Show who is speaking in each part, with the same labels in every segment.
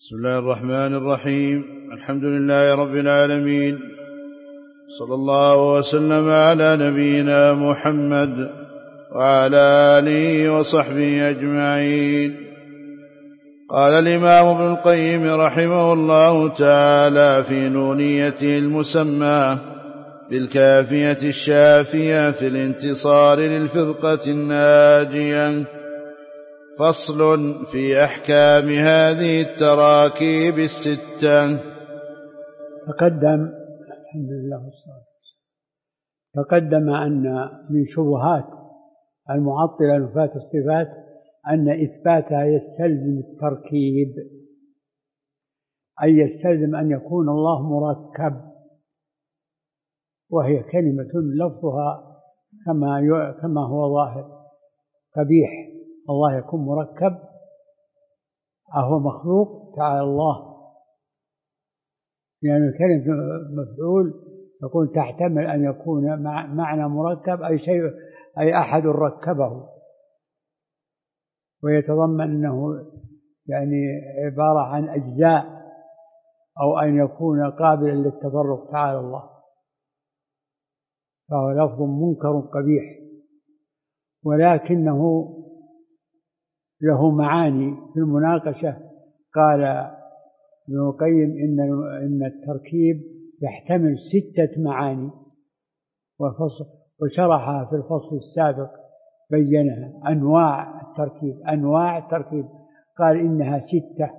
Speaker 1: بسم الله الرحمن الرحيم. الحمد لله رب العالمين، صلى الله وسلم على نبينا محمد وعلى آله وصحبه أجمعين. قال الإمام ابن القيم رحمه الله تعالى في نونيته المسمى بالكافية الشافية في الانتصار للفرقة الناجية: فصل في أحكام هذه التراكيب الستة.
Speaker 2: تقدم أن من شبهات المعطلة نفاة الصفات أن إثباتها يستلزم التركيب، أي يستلزم أن يكون الله مركب، وهي كلمة لفظها كما هو ظاهر قبيح. الله يكون مركب، أهو مخلوق؟ تعالى الله. يعني كلمة مفعول يكون تحتمل أن يكون معنى مركب أي شيء، أي أحد ركبه، ويتضمن أنه يعني عبارة عن أجزاء، أو أن يكون قابلا للتفرق تعالى الله، فهو لفظ منكر قبيح، ولكنه له معاني في المناقشة. قال ابن القيم إن التركيب يحتمل 6 معاني، وشرحها في الفصل السابق، بينها أنواع التركيب. قال إنها 6،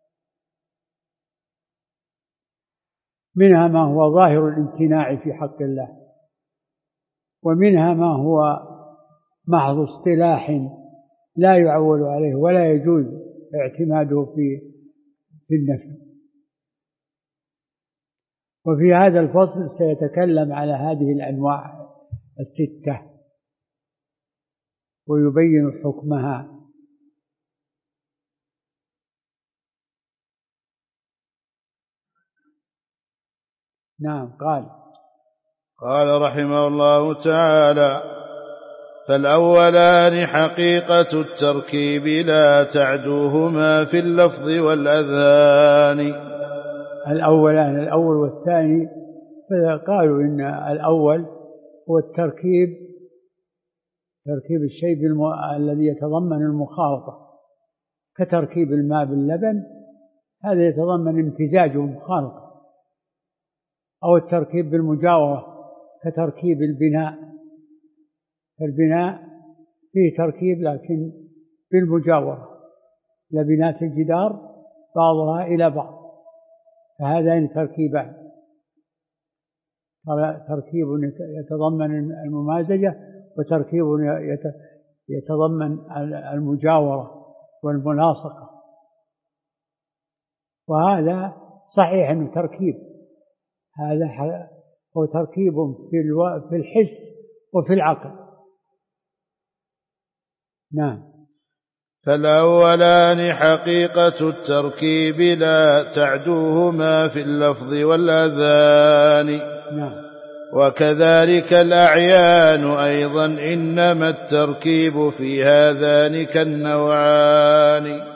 Speaker 2: منها ما هو ظاهر الامتناع في حق الله، ومنها ما هو محض اصطلاح لا يعول عليه ولا يجوز اعتماده في النفي. وفي هذا الفصل سيتكلم على هذه الأنواع 6 ويبين حكمها. نعم.
Speaker 1: قال رحمه الله تعالى: فالأولان حقيقة التركيب لا تعدوهما في اللفظ والأذهان.
Speaker 2: الأول والثاني، فقالوا إن الأول هو التركيب، تركيب الشيء الذي يتضمن المخالطة، كتركيب الماء باللبن، هذا يتضمن امتزاج ومخالطة. أو التركيب بالمجاورة كتركيب البناء، البناء فيه تركيب لكن بالمجاورة، لبنات الجدار بعضها إلى بعض، فهذان تركيبان: تركيب يتضمن الممازجة، وتركيب يتضمن المجاورة والملاصقة. وهذا صحيح أنه تركيب، هذا هو تركيب في الحس وفي العقل. نعم.
Speaker 1: فالأولان حقيقة التركيب لا تعدوهما في اللفظ والأذان.
Speaker 2: نعم.
Speaker 1: وكذلك الأعيان أيضا، إنما التركيب في هذان كالنوعان.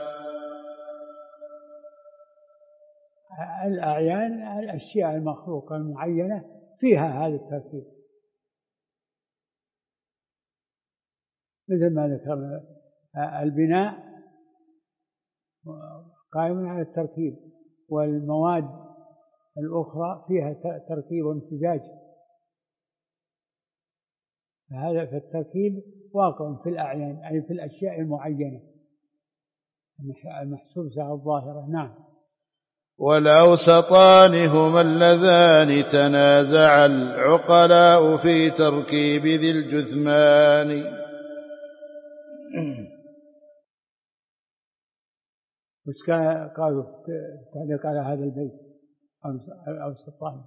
Speaker 2: الأعيان الأشياء المخلوقة المعينة فيها هذا التركيب، مثل ما ذكرنا البناء قائم على التركيب، والمواد الأخرى فيها تركيب وامتزاج، فهذا في التركيب واقع في الأعيان، أي في الأشياء المعينة المحسوسة الظاهرة. نعم.
Speaker 1: والأوسطان هما اللذان تنازع العقلاء في تركيب ذي الجثمان.
Speaker 2: وش قالوا تعليق على هذا البيت؟ الأوسطان.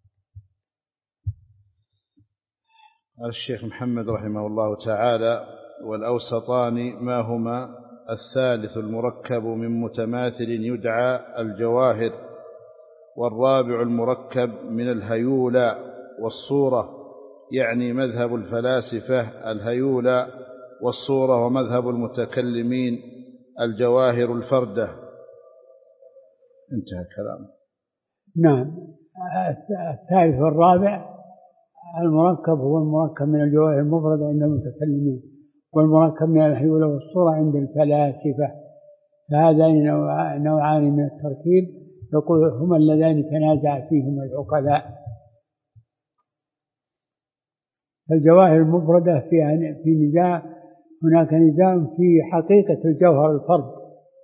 Speaker 1: قال الشيخ محمد رحمه الله تعالى: والأوسطان ما هما: الثالث المركب من متماثل يدعى الجواهر، والرابع المركب من الهيولى والصورة، يعني مذهب الفلاسفة الهيولى والصورة، ومذهب المتكلمين الجواهر الفردة. انتهى كلامه.
Speaker 2: نعم. الثالث والرابع: المركب هو المركب من الجواهر المفردة عند المتكلمين، والمركب من الهيولة والصورة عند الفلاسفة. فهذان نوعان من التركيب يقول هما اللذان تنازع فيهما العقلاء. الجواهر المفردة في نزاع، هناك نزاع في حقيقة الجوهر الفرد.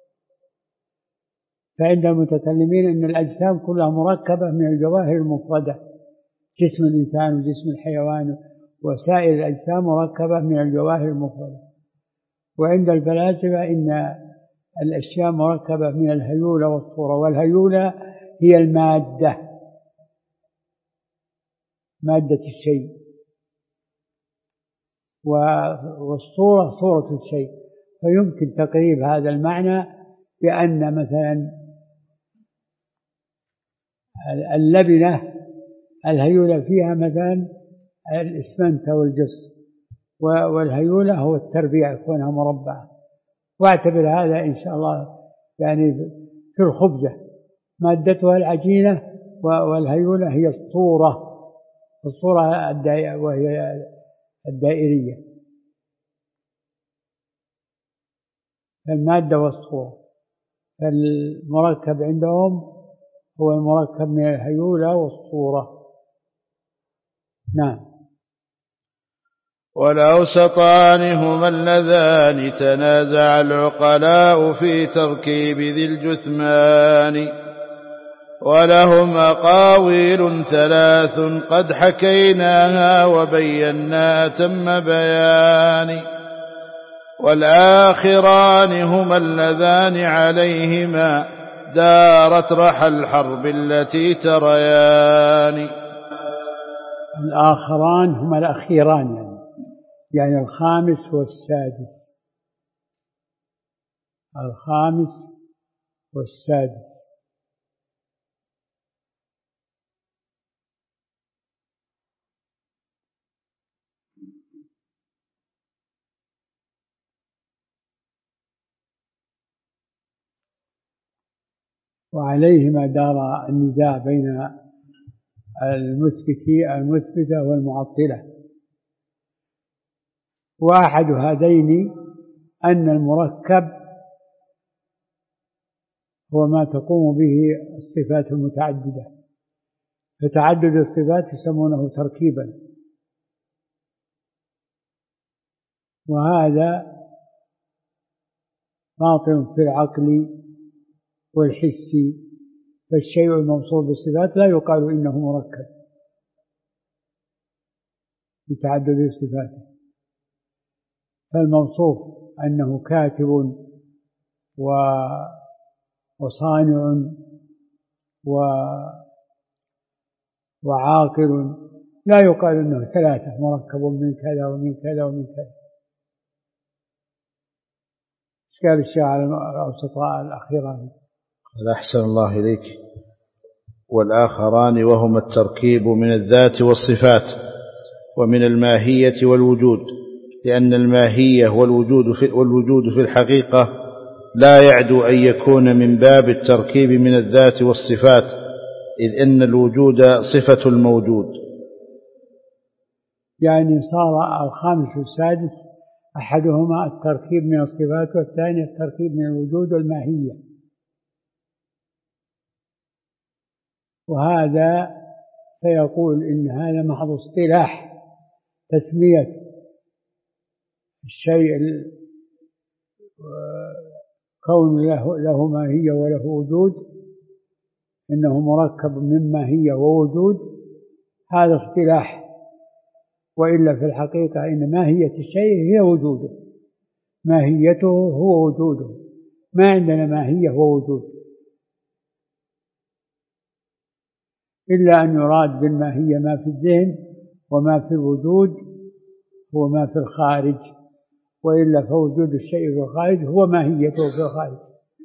Speaker 2: فعند المتكلمين أن الأجسام كلها مركبة من الجواهر المفردة، جسم الإنسان وجسم الحيوان وسائر الأجسام مركبة من الجواهر المفردة. وعند الفلاسفة إن الأشياء مركبة من الهيولة والصورة، والهيولة هي المادة، مادة الشيء، والصورة صورة الشيء. فيمكن تقريب هذا المعنى بأن مثلا اللبنة الهيولة فيها مثلا الإسمنت والجص، والهيولة هو التربيع كونها مربعة. واعتبر هذا إن شاء الله يعني في الخبزة مادتها العجينة، والهيولة هي الصورة وهي الدائرية، المادة والصورة. فالمركب عندهم هو المركب من الهيولة والصورة. نعم.
Speaker 1: والأوسطان هما اللذان تنازع العقلاء في تركيب ذي الجثمان، ولهم أقاويل ثلاث قد حكيناها وبينا تم بيان، والآخران هما اللذان عليهما دارت رحى الحرب التي تريان.
Speaker 2: الآخران هما الأخيران، يعني الخامس والسادس، الخامس والسادس. وعليهما دار النزاع بين المثبتة والمعطلة. وأحد هذين أن المركب هو ما تقوم به الصفات المتعددة، فتعدد الصفات يسمونه تركيبا، وهذا باطن في العقل والحس. فالشيء الموصوف بالصفات لا يقال إنه مركب بتعدد صفاته، فالموصوف أنه كاتب وصانع وعاقل، لا يقال إنه ثلاثة مركب من كذا ومن كذا ومن كذا. قال الشيخ على الأوسطاء الأخيران.
Speaker 1: أحسن الله إليك. والآخران وهما التركيب من الذات والصفات ومن الماهية والوجود، لأن الماهية والوجود في الحقيقة لا يعدو أن يكون من باب التركيب من الذات والصفات، إذ إن الوجود صفة الموجود.
Speaker 2: يعني صار الخامس والسادس أحدهما التركيب من الصفات، والثاني التركيب من الوجود والماهية. وهذا سيقول إن هذا محض اصطلاح تسمية الشيء كون له ماهية وله وجود، إنه مركب من ماهية ووجود، هذا اصطلاح. وإلا في الحقيقة إن ماهية الشيء هي وجوده، ماهيته هو وجوده، ما عندنا ماهية ووجود، إلا أن يراد بالماهية ما في الذهن، وما في الوجود هو ما في الخارج، وإلا فوجود الشيء في الخارج هو ماهيته في الخارج.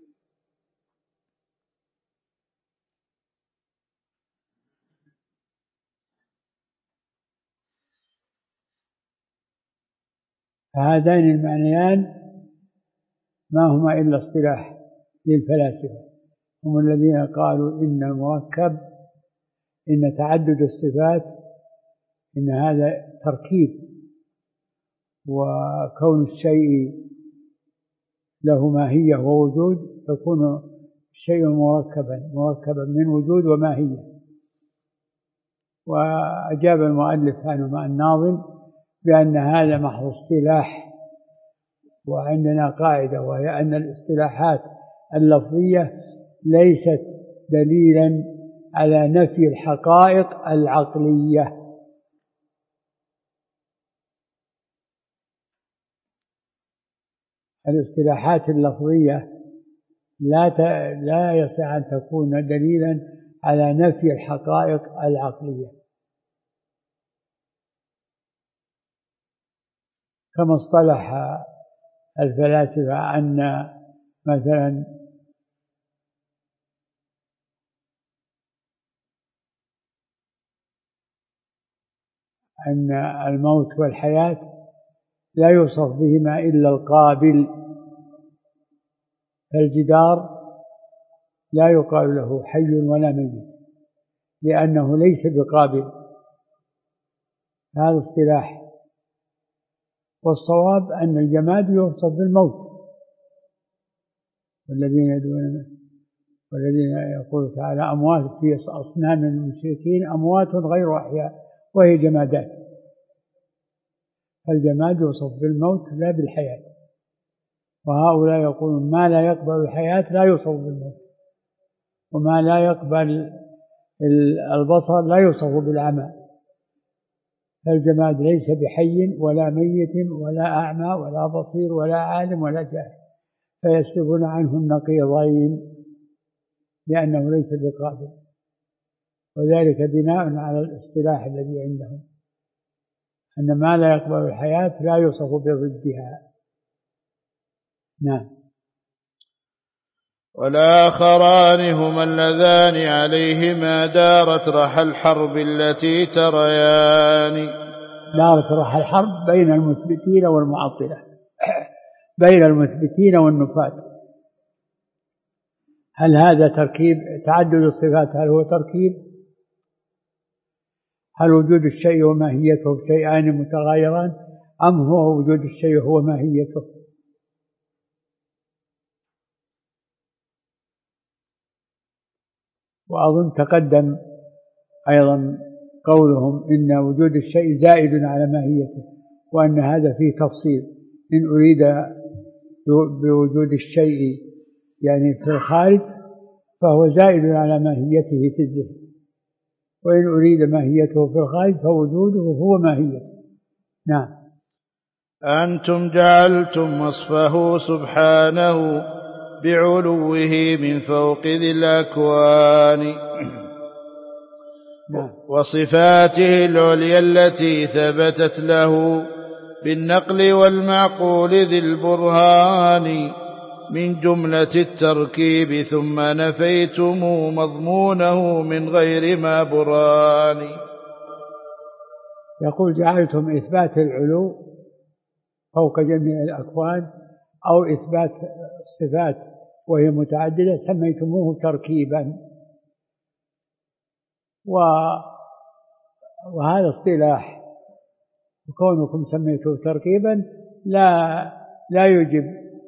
Speaker 2: فهذان المعنيان ما هما إلا اصطلاح للفلاسفة، هم الذين قالوا إن المركب، إن تعدد الصفات إن هذا تركيب، وكون الشيء له ماهية ووجود يكون الشيء مركبا من وجود وماهية. وأجاب المؤلف عنه الناظم بأن هذا محض اصطلاح، وعندنا قاعدة وهي أن الاصطلاحات اللفظية ليست دليلا على نفي الحقائق العقلية. الاصطلاحات اللفظية لا يصح أن تكون دليلا على نفي الحقائق العقلية، كما اصطلح الفلاسفة أن مثلا أن الموت والحياة لا يوصف بهما إلا القابل، فالجدار لا يقال له حي ولا ميت لأنه ليس بقابل، هذا اصطلاح. والصواب أن الجماد يوصف بالموت، والذين يقول تعالى أموات في أصنام المشركين أموات غير أحياء وهي جمادات، فالجماد يوصف بالموت لا بالحياة. وهؤلاء يقولون ما لا يقبل الحياة لا يوصف بالموت، وما لا يقبل البصر لا يوصف بالعمى، فالجماد ليس بحي ولا ميت ولا أعمى ولا بصير ولا عالم ولا جاهل، فيسلبون عنه النقيضين لأنه ليس بقابل، وذلك بناء على الاصطلاح الذي عندهم أن ما لا يقبل الحياة لا يوصف بضدها. نعم.
Speaker 1: والآخران هما اللذان عليهما دارت رحى الحرب التي تريان.
Speaker 2: دارت رحى الحرب بين المثبتين والمعطلة، بين المثبتين والنفاة. هل هذا تركيب؟ تعدد الصفات هل هو تركيب؟ هل وجود الشيء وماهيته شيئان متغايران، أم هو وجود الشيء هو ماهيته؟ وأظن تقدم أيضا قولهم إن وجود الشيء زائد على ماهيته، وأن هذا فيه تفصيل، إن أريد بوجود الشيء يعني في الخارج فهو زائد على ماهيته في الذهن، وإن أريد ماهيته في الخارج فوجوده هو ماهيته. نعم.
Speaker 1: أنتم جعلتم وصفه سبحانه بعلوه من فوق ذي الأكوان، وصفاته العليا التي ثبتت له بالنقل والمعقول ذي البرهان من جملة التركيب، ثم نفيتم مضمونه من غير ما بران.
Speaker 2: يقول جعلتم إثبات العلو فوق جميع الأكوان أو إثبات الصفات وهي متعددة سميتموه تركيبا، وهذا اصطلاح، وكونكم سميتوه تركيبا لا يجب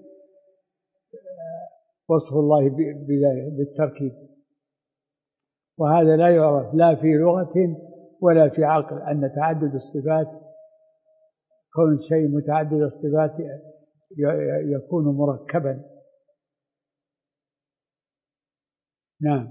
Speaker 2: وصف الله بالتركيب، وهذا لا يعرف لا في لغة ولا في عقل أن تعدد الصفات، كون الشيء متعدد الصفات يكون مركبا. نعم.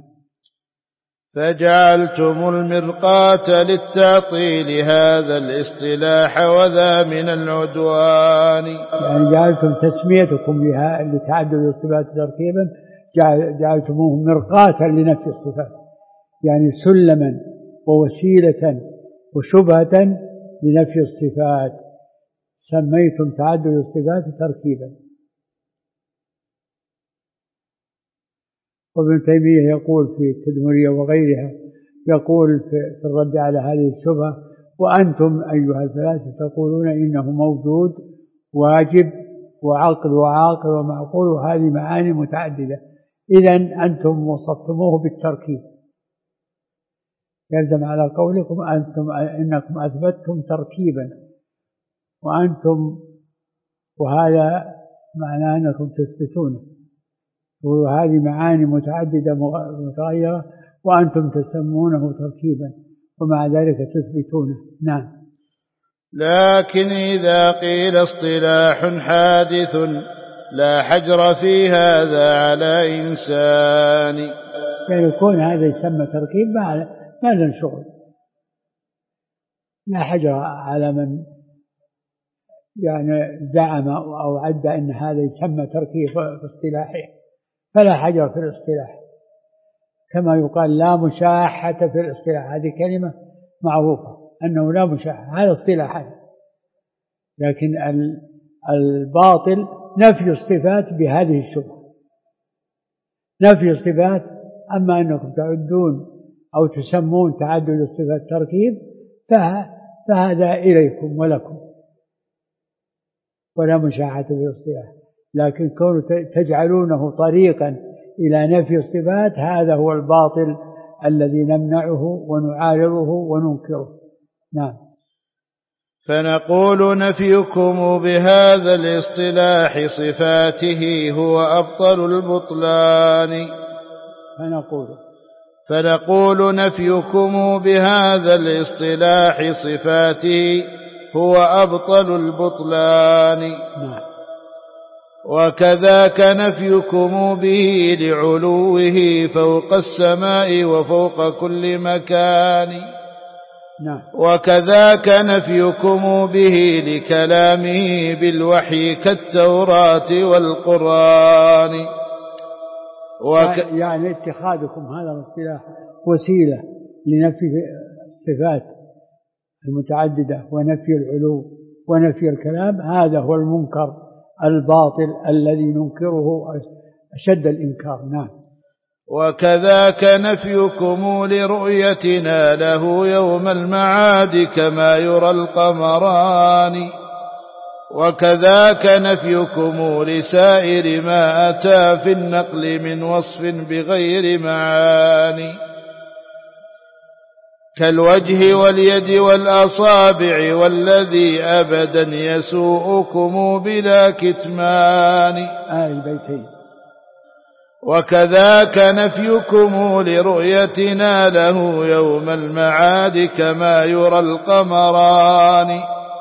Speaker 1: فجعلتم المرقاة للتعطيل هذا الاصطلاح وذا من العدوان،
Speaker 2: يعني جعلتم تسميتكم لتعدد الصفات تركيبا جعلتموه مرقاة لنفي الصفات، يعني سلما ووسيلة وشبهة لنفي الصفات، سميتم تعدد الصفات تركيبا. وابن تيمية يقول في التدمرية وغيرها، يقول في الرد على هذه الشبهة: وأنتم أيها الفلاسفة تقولون إنه موجود واجب وعقل وعاقل ومعقول، وهذه معاني متعددة، إذن أنتم وصفتموه بالتركيب، يلزم على قولكم إنكم أثبتتم تركيبا وأنتم، وهذا معناه أنكم تثبتونه، وهذه معاني متعددة متغيرة وأنتم تسمونه تركيبا ومع ذلك تثبتونه. نعم.
Speaker 1: لكن إذا قيل اصطلاح حادث لا حجر في هذا على إنسان،
Speaker 2: يعني يكون هذا يسمى تركيب ما له شغل، لا حجر على من يعني زعم أو عد أن هذا يسمى تركيب في اصطلاحه، فلا حجر في الاصطلاح، كما يقال لا مشاحة في الاصطلاح، هذه كلمة معروفة أنه لا مشاحة، هذا اصطلاحات. لكن الباطل نفي الصفات بهذه الشبهة، نفي الصفات. أما أنكم تعدون أو تسمون تعدد الصفات تركيب فهذا إليكم ولكم ولا مشاحة في الاصطلاح، لكن كونوا تجعلونه طريقا إلى نفي الصفات هذا هو الباطل الذي نمنعه ونعارضه وننكره. نعم.
Speaker 1: فنقول نفيكم بهذا الاصطلاح صفاته هو أبطل البطلان. فنقول نفيكم بهذا الاصطلاح صفاته هو أبطل البطلان. وكذاك نفيكم به لعلوه فوق السماء وفوق كل مكان. وكذاك نفيكم به لكلامه بالوحي كالتوراة والقرآن.
Speaker 2: يعني اتخاذكم هذا الاصطلاح وسيلة لنفي الصفات المتعددة ونفي العلو ونفي الكلام، هذا هو المنكر الباطل الذي ننكره أشد الإنكار. نعم.
Speaker 1: وكذاك نفيكم لرؤيتنا له يوم المعاد كما يرى القمران. وكذاك نفيكم لسائر ما أتى في النقل من وصف بغير معاني كالوجه واليد والأصابع والذي أبدا يسوءكم بلا كتمان.
Speaker 2: البيتين.
Speaker 1: وكذاك نفيكم لرؤيتنا له يوم المعاد كما يرى القمران.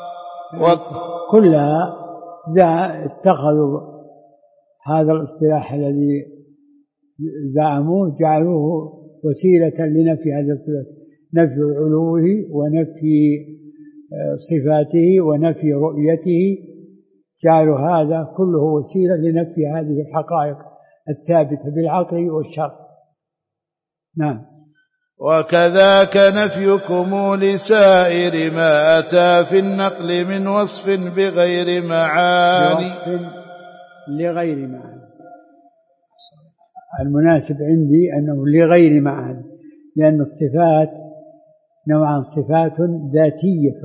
Speaker 2: كلها اتخذوا هذا الاصطلاح الذي زعموه جعلوه وسيلة لنفي هذا الصفات، نفي علوه ونفي صفاته ونفي رؤيته، جعلوا هذا كله وسيلة لنفي هذه الحقائق الثابتة بالعقل والشرع. نعم.
Speaker 1: وكذاك نفيكم لسائر ما أتى في النقل من وصف بغير معاني.
Speaker 2: لغير معاني. المناسب عندي أنه لغير معاني، لأن الصفات نوعان: صفات ذاتية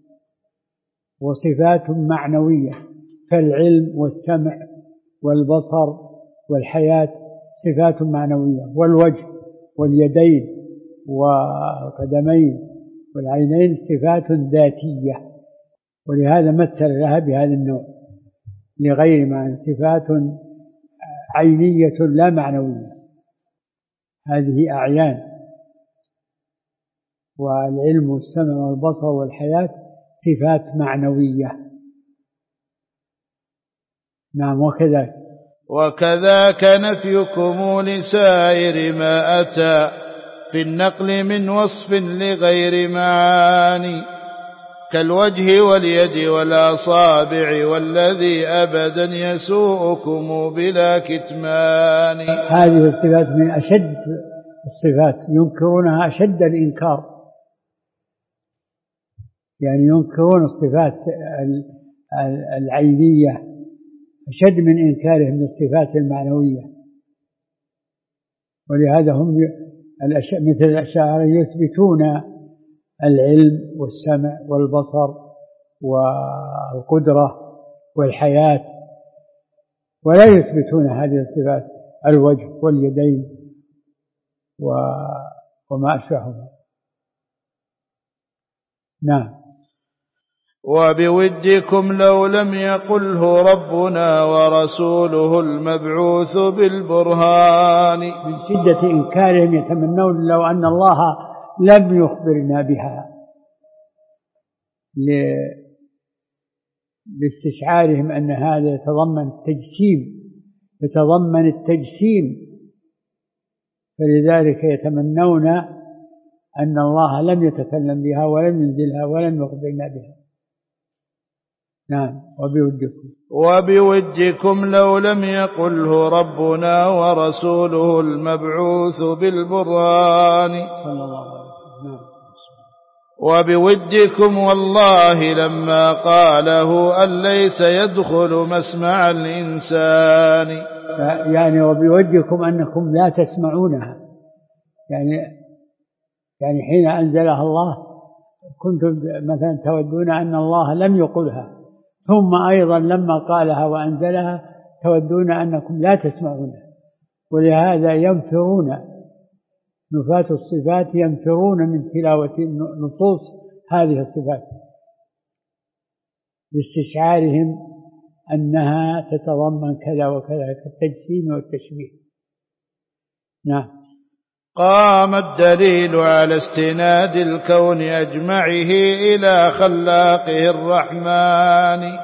Speaker 2: وصفات معنوية، كالعلم والسمع والبصر والحياة صفات معنوية، والوجه واليدين والقدمين والعينين صفات ذاتية، ولهذا مثل لها بهذا النوع لغير معنى، صفات عينية لا معنوية، هذه أعيان، والعلم والسمع والبصر والحياة صفات معنوية. نعم. وكذاك
Speaker 1: نفيكم لسائر ما أتى في النقل من وصف لغير معاني كالوجه واليد والأصابع والذي أبدا يسوءكم بلا كتمان.
Speaker 2: هذه الصفات من أشد الصفات، ينكرونها أشد الإنكار، يعني ينكرون الصفات العينية أشد من إنكارهم للصفات المعنوية. ولهذا هم مثل الأشاعرة يثبتون العلم والسمع والبصر والقدرة والحياة، ولا يثبتون هذه الصفات الوجه واليدين وما أشبهها. نعم.
Speaker 1: وبودكم لو لم يقله ربنا ورسوله المبعوث بالبرهان.
Speaker 2: من شدة إنكارهم يتمنون لو أن الله لم يخبرنا بها، لاستشعارهم أن هذا يتضمن التجسيم، فلذلك يتمنون أن الله لم يتكلم بها ولم ينزلها ولم يخبرنا بها. نعم.
Speaker 1: وبودكم لو لم يقله ربنا ورسوله المبعوث بالبرهان
Speaker 2: صلى الله عليه وسلم. نعم.
Speaker 1: وبودكم والله لما قاله أن ليس يدخل مسمع الإنسان.
Speaker 2: يعني وبودكم أنكم لا تسمعونها، يعني حين أنزلها الله كنتم مثلا تودون أن الله لم يقلها، ثم أيضا لما قالها وأنزلها تودون أنكم لا تسمعونها، ولهذا ينفرون نفاة الصفات، ينفرون من تلاوة نصوص هذه الصفات لاستشعارهم أنها تتضمن كذا وكذا كالتجسيم والتشبيه. نعم.
Speaker 1: قام الدليل على استناد الكون أجمعه إلى خلاقه الرحمن.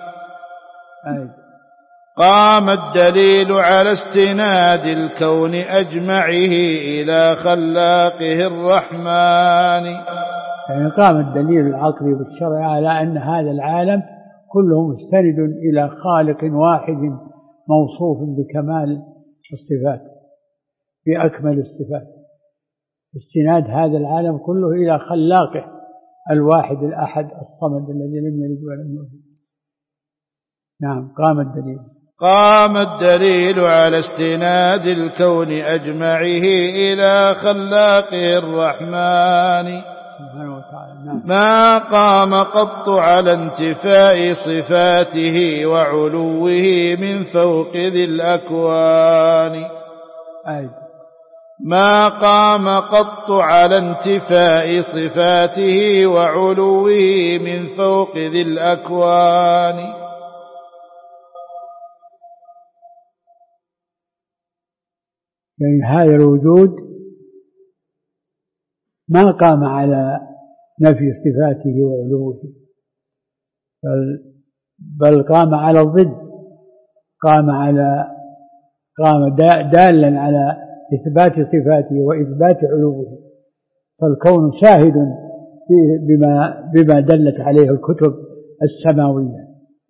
Speaker 1: قام الدليل على استناد الكون أجمعه إلى خلاقه الرحمن.
Speaker 2: يعني قام الدليل العقلي والشرعي على أن هذا العالم كله مستند إلى خالق واحد موصوف بكمال الصفات، بأكمل الصفات، استناد هذا العالم كله إلى خلاقه الواحد الأحد الصمد الذي لم يلد ولم يولد. نعم. قام الدليل
Speaker 1: على استناد الكون أجمعه إلى خلاقه الرحمن
Speaker 2: سبحانه وتعالى. نعم.
Speaker 1: ما قام قط على انتفاء صفاته وعلوه من فوق ذي الأكوان. ما قام قط على انتفاء صفاته وعلوه من فوق ذي الأكوان.
Speaker 2: يعني هذا الوجود ما قام على نفي صفاته وعلوه، بل قام على الضد، قام دالا على إثبات صفاته وإثبات علوه، فالكون شاهد بما دلت عليه الكتب السماوية.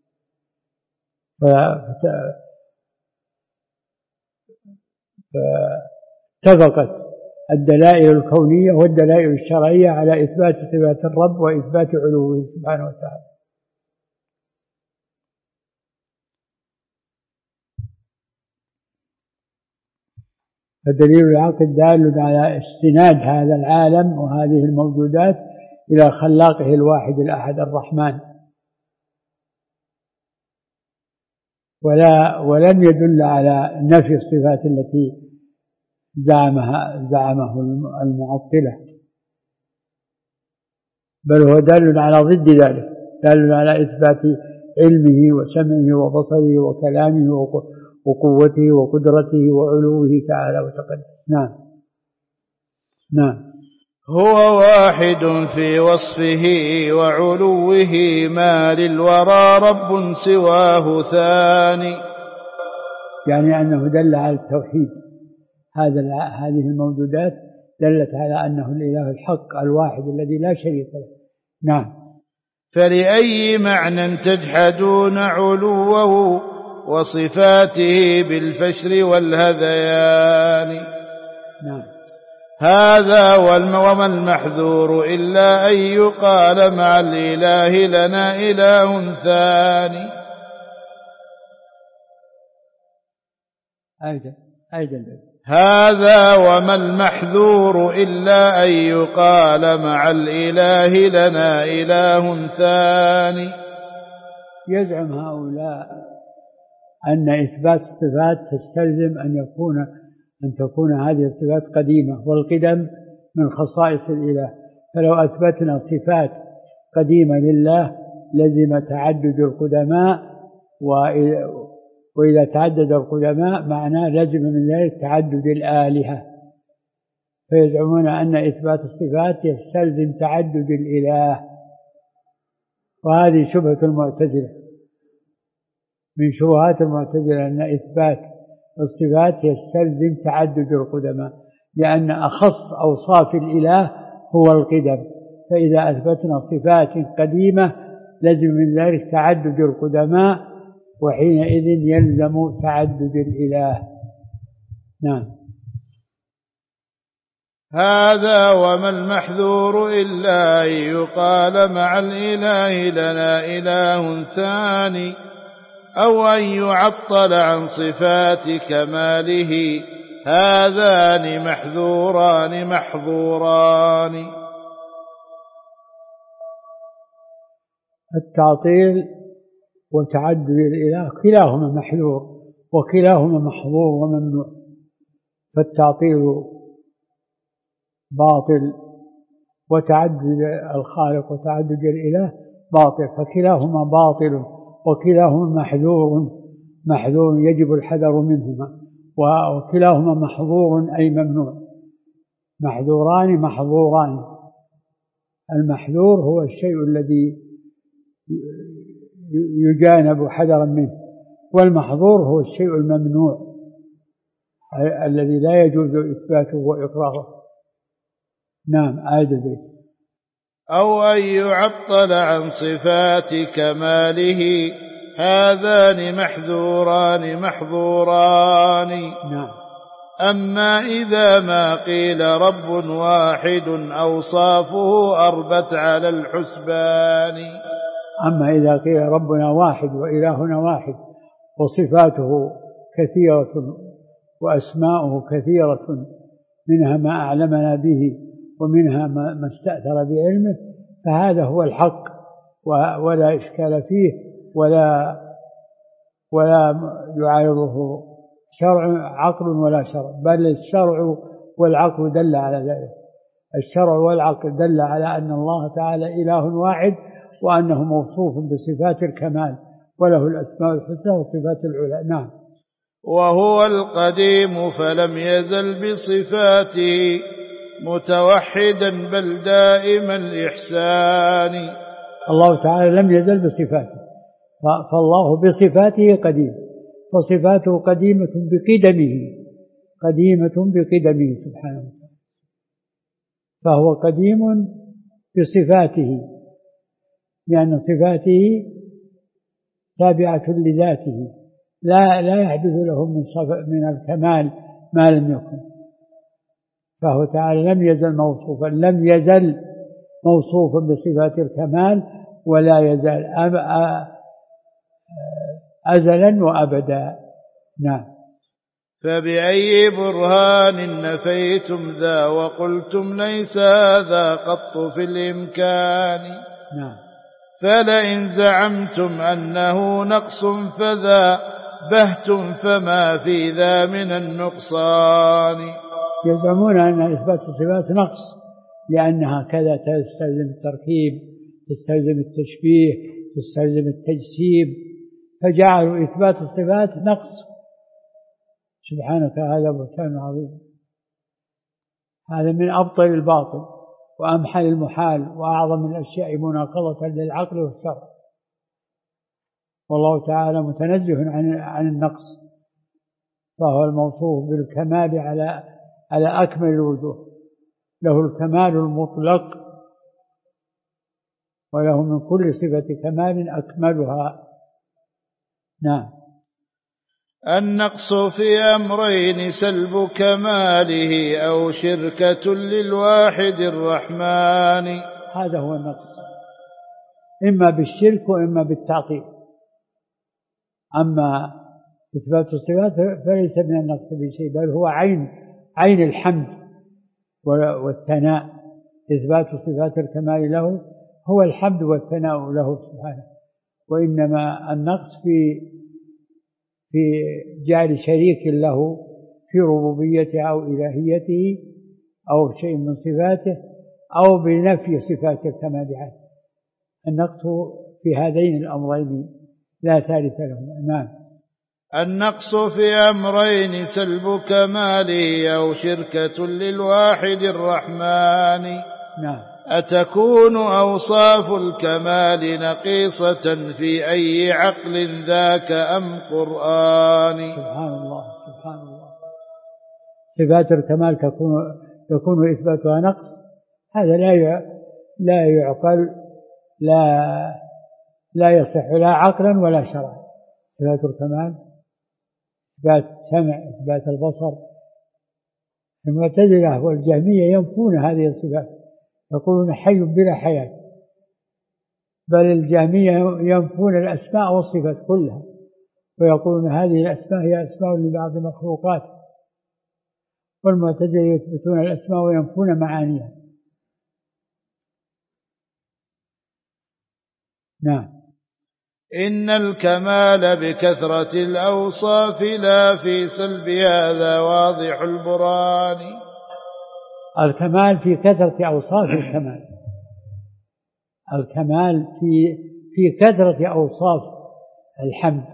Speaker 2: فاتفقت الدلائل الكونية والدلائل الشرعية على إثبات صفات الرب وإثبات علوه سبحانه وتعالى. فدليل العقل دال على استناد هذا العالم وهذه الموجودات إلى خلاقه الواحد الأحد الرحمن، ولم يدل على نفي الصفات التي زعمه المعطلة، بل هو دال على ضد ذلك، دال على إثبات علمه وسمعه وبصره وكلامه وقوته وقدرته وعلوه تعالى وتقدم. نعم.
Speaker 1: هو واحد في وصفه وعلوه، ما للورى رب سواه ثاني.
Speaker 2: يعني أنه دل على التوحيد، هذه الموجودات دلت على أنه الإله الحق الواحد الذي لا شريك له. نعم.
Speaker 1: فلأي معنى تجحدون علوه وصفاته بالفشر والهذيان.
Speaker 2: نعم.
Speaker 1: هذا وما المحذور إلا أن يقال مع الإله لنا إله ثاني. هذا وما المحذور إلا أن يقال مع الإله لنا إله ثاني.
Speaker 2: يزعم هؤلاء أن إثبات الصفات تستلزم أن يكون أن تكون هذه الصفات قديمة، والقدم من خصائص الإله. فلو أثبتنا صفات قديمة لله لزم تعدد القدماء، وإذا تعدد القدماء معناه لزم من ذلك تعدد الآلهة، فيزعمون أن إثبات الصفات يستلزم تعدد الإله، وهذه شبهة المعتزلة. من شبهات المعتزلة أن إثبات الصفات يستلزم تعدد القدماء، لأن أخص أوصاف الإله هو القدم، فإذا أثبتنا صفات قديمة لازم من ذلك تعدد القدماء، وحينئذ يلزم تعدد الإله. نعم.
Speaker 1: هذا وما المحذور إلا أن يقال مع الإله لنا إله ثاني، أو أن يعطل عن صفات كماله، هذان محذوران محظوران.
Speaker 2: التعطيل وتعدد الإله كلاهما محذور وكلاهما محظور وممنوع، فالتعطيل باطل وتعدد الخالق وتعدد الإله باطل، فكلاهما باطل وكلاهما محذور يجب الحذر منهما، وكلاهما محظور أي ممنوع. محذوران محظوران. المحذور هو الشيء الذي يجانب حذرا منه، والمحظور هو الشيء الممنوع الذي لا يجوز إثباته وإقراره. نعم. آية البيت.
Speaker 1: أو أن يعطل عن صفات كماله، هذان محذوران محظوران.
Speaker 2: نعم.
Speaker 1: أما إذا ما قيل رب واحد أوصافه أربت على الحسبان.
Speaker 2: أما إذا قيل ربنا واحد وإلهنا واحد وصفاته كثيرة وأسماؤه كثيرة، منها ما أعلمنا به ومنها ما استأثر بعلمه، فهذا هو الحق ولا إشكال فيه ولا يعارضه عقل ولا شرع، بل الشرع والعقل دل على ذلك. الشرع والعقل دل على أن الله تعالى إله واحد، وأنه موصوف بصفات الكمال وله الأسماء الحسنى والصفات العلى. نعم.
Speaker 1: وهو القديم فلم يزل بصفاته متوحدا بل دائم الإحسان.
Speaker 2: الله تعالى لم يزل بصفاته، فالله بصفاته قديم، فصفاته قديمة بقدمه سبحانه وتعالى، فهو قديم بصفاته، لأن صفاته تابعة لذاته، لا يحدث له من الكمال ما لم يكن، فهو تعالى لم يزل موصوفا بصفات الكمال، ولا يزال أزلا وأبدا. نعم.
Speaker 1: فبأي برهان نفيتم ذا وقلتم ليس هذا قط في الإمكان.
Speaker 2: نعم.
Speaker 1: فلئن زعمتم أنه نقص فذا بهتم فما في ذا من النقصان.
Speaker 2: يزعمون أن إثبات الصفات نقص، لأنها كذا تستلزم التركيب، تستلزم التشبيه، تستلزم التجسيم، فجعلوا إثبات الصفات نقص. سبحانك، هذا بهتان عظيم، هذا من أبطل الباطل وأمحل المحال وأعظم الأشياء مناقضة للعقل والشرع، والله تعالى متنزه عن النقص، فهو الموصوف بالكمال على أكمل الوجوه، له الكمال المطلق، وله من كل صفة كمال أكملها. نعم.
Speaker 1: النقص في أمرين: سلب كماله أو شركة للواحد الرحمن.
Speaker 2: هذا هو النقص، إما بالشرك وإما بالتعطيل. أما إثبات الصفات فليس من النقص بشيء، بل هو عين الحمد والثناء. إثبات صفات الكمال له هو الحمد والثناء له سبحانه، وإنما النقص في جعل شريك له في ربوبيته أو إلهيته أو شيء من صفاته أو بنفي صفات الكمال عنه. النقص في هذين الأمرين لا ثالث لهما. نعم.
Speaker 1: النقص في أمرين سلب كماله أو شركة للواحد الرحمن.
Speaker 2: نعم.
Speaker 1: أتكون أوصاف الكمال نقيصة في أي عقل ذاك أم قرآن؟
Speaker 2: سبحان الله سبحان الله. صفات الكمال تكون إثباتها نقص، هذا لا يعقل، لا يصح لا عقلا ولا شرعا. صفات الكمال إثبات السمع، إثبات البصر. المعتزلة والجهمية ينفون هذه الصفات، يقولون حي بلا حياة، بل الجهمية ينفون الأسماء والصفات كلها، ويقولون هذه الأسماء هي أسماء لبعض المخلوقات، والمعتزلة يثبتون الأسماء وينفون معانيها. نعم.
Speaker 1: إن الكمال بكثرة الأوصاف لا في سلب هذا واضح البرهان.
Speaker 2: الكمال في كثرة أوصاف الكمال، الكمال في كثرة أوصاف الحمد،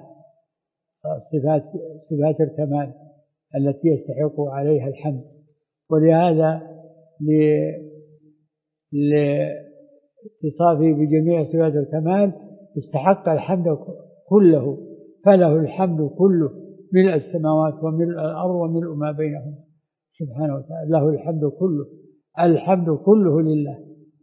Speaker 2: صفات الكمال التي يستحق عليها الحمد. ولهذا لاتصافه بجميع صفات الكمال استحق الحمد كله، فله الحمد كله، ملء السماوات وملء الأرض وملء ما بينهما سبحانه وتعالى، له الحمد كله، الحمد كله لله،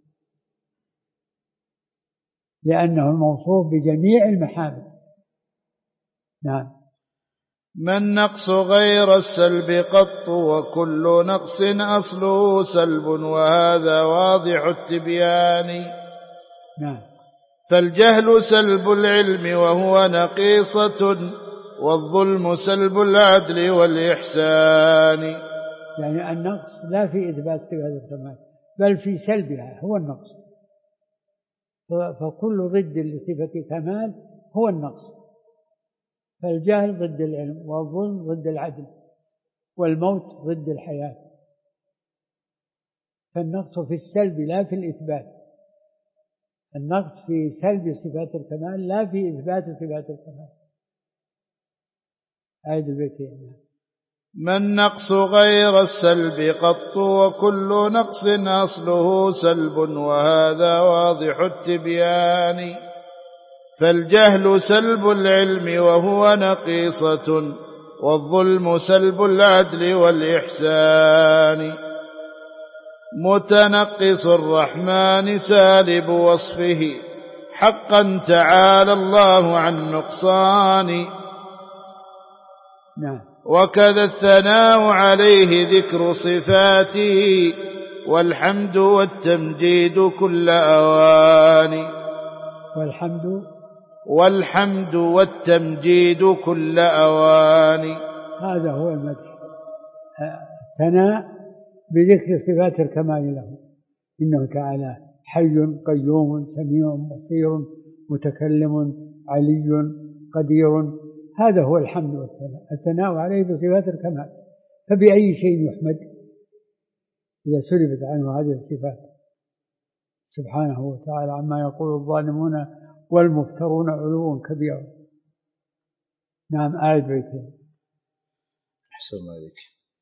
Speaker 2: لأنه الموصوف بجميع المحامد. نعم.
Speaker 1: ما النقص غير السلب قط، وكل نقص أصله سلب، وهذا واضح التبيان.
Speaker 2: نعم.
Speaker 1: فالجهل سلب العلم وهو نقيصة، والظلم سلب العدل والإحسان.
Speaker 2: يعني النقص لا في إثبات صفات الكمال بل في سلبها هو النقص، فكل ضد لصفة كمال هو النقص. فالجهل ضد العلم، والظلم ضد العدل، والموت ضد الحياة. فالنقص في السلب لا في الإثبات، النقص في سلب صفات الكمال لا في إثبات صفات الكمال. هذه البيتين.
Speaker 1: ما النقص غير السلب قط، وكل نقص أصله سلب، وهذا واضح التبيان. فالجهل سلب العلم وهو نقيصة، والظلم سلب العدل والإحسان. متنقص الرحمن سالب وصفه، حقا تعالى الله عن نقصان.
Speaker 2: نعم.
Speaker 1: وكذا الثناء عليه ذكر صفاته، والحمد والتمجيد كل أوان. والحمد والتمجيد كل أوان.
Speaker 2: هذا هو المدح، ثناء بذكر صفات الكمال له. إنه تعالى حي قيوم سميع بصير متكلم علي قدير. هذا هو الحمد والثناء، الثناء عليه بصفات الكمال. فبأي شيء يحمد إذا سلبت عنه هذه الصفات سبحانه وتعالى عما يقول الظالمون والمفترون علوا كبيرا. نعم. آية بيتين.
Speaker 1: أحسن عليك.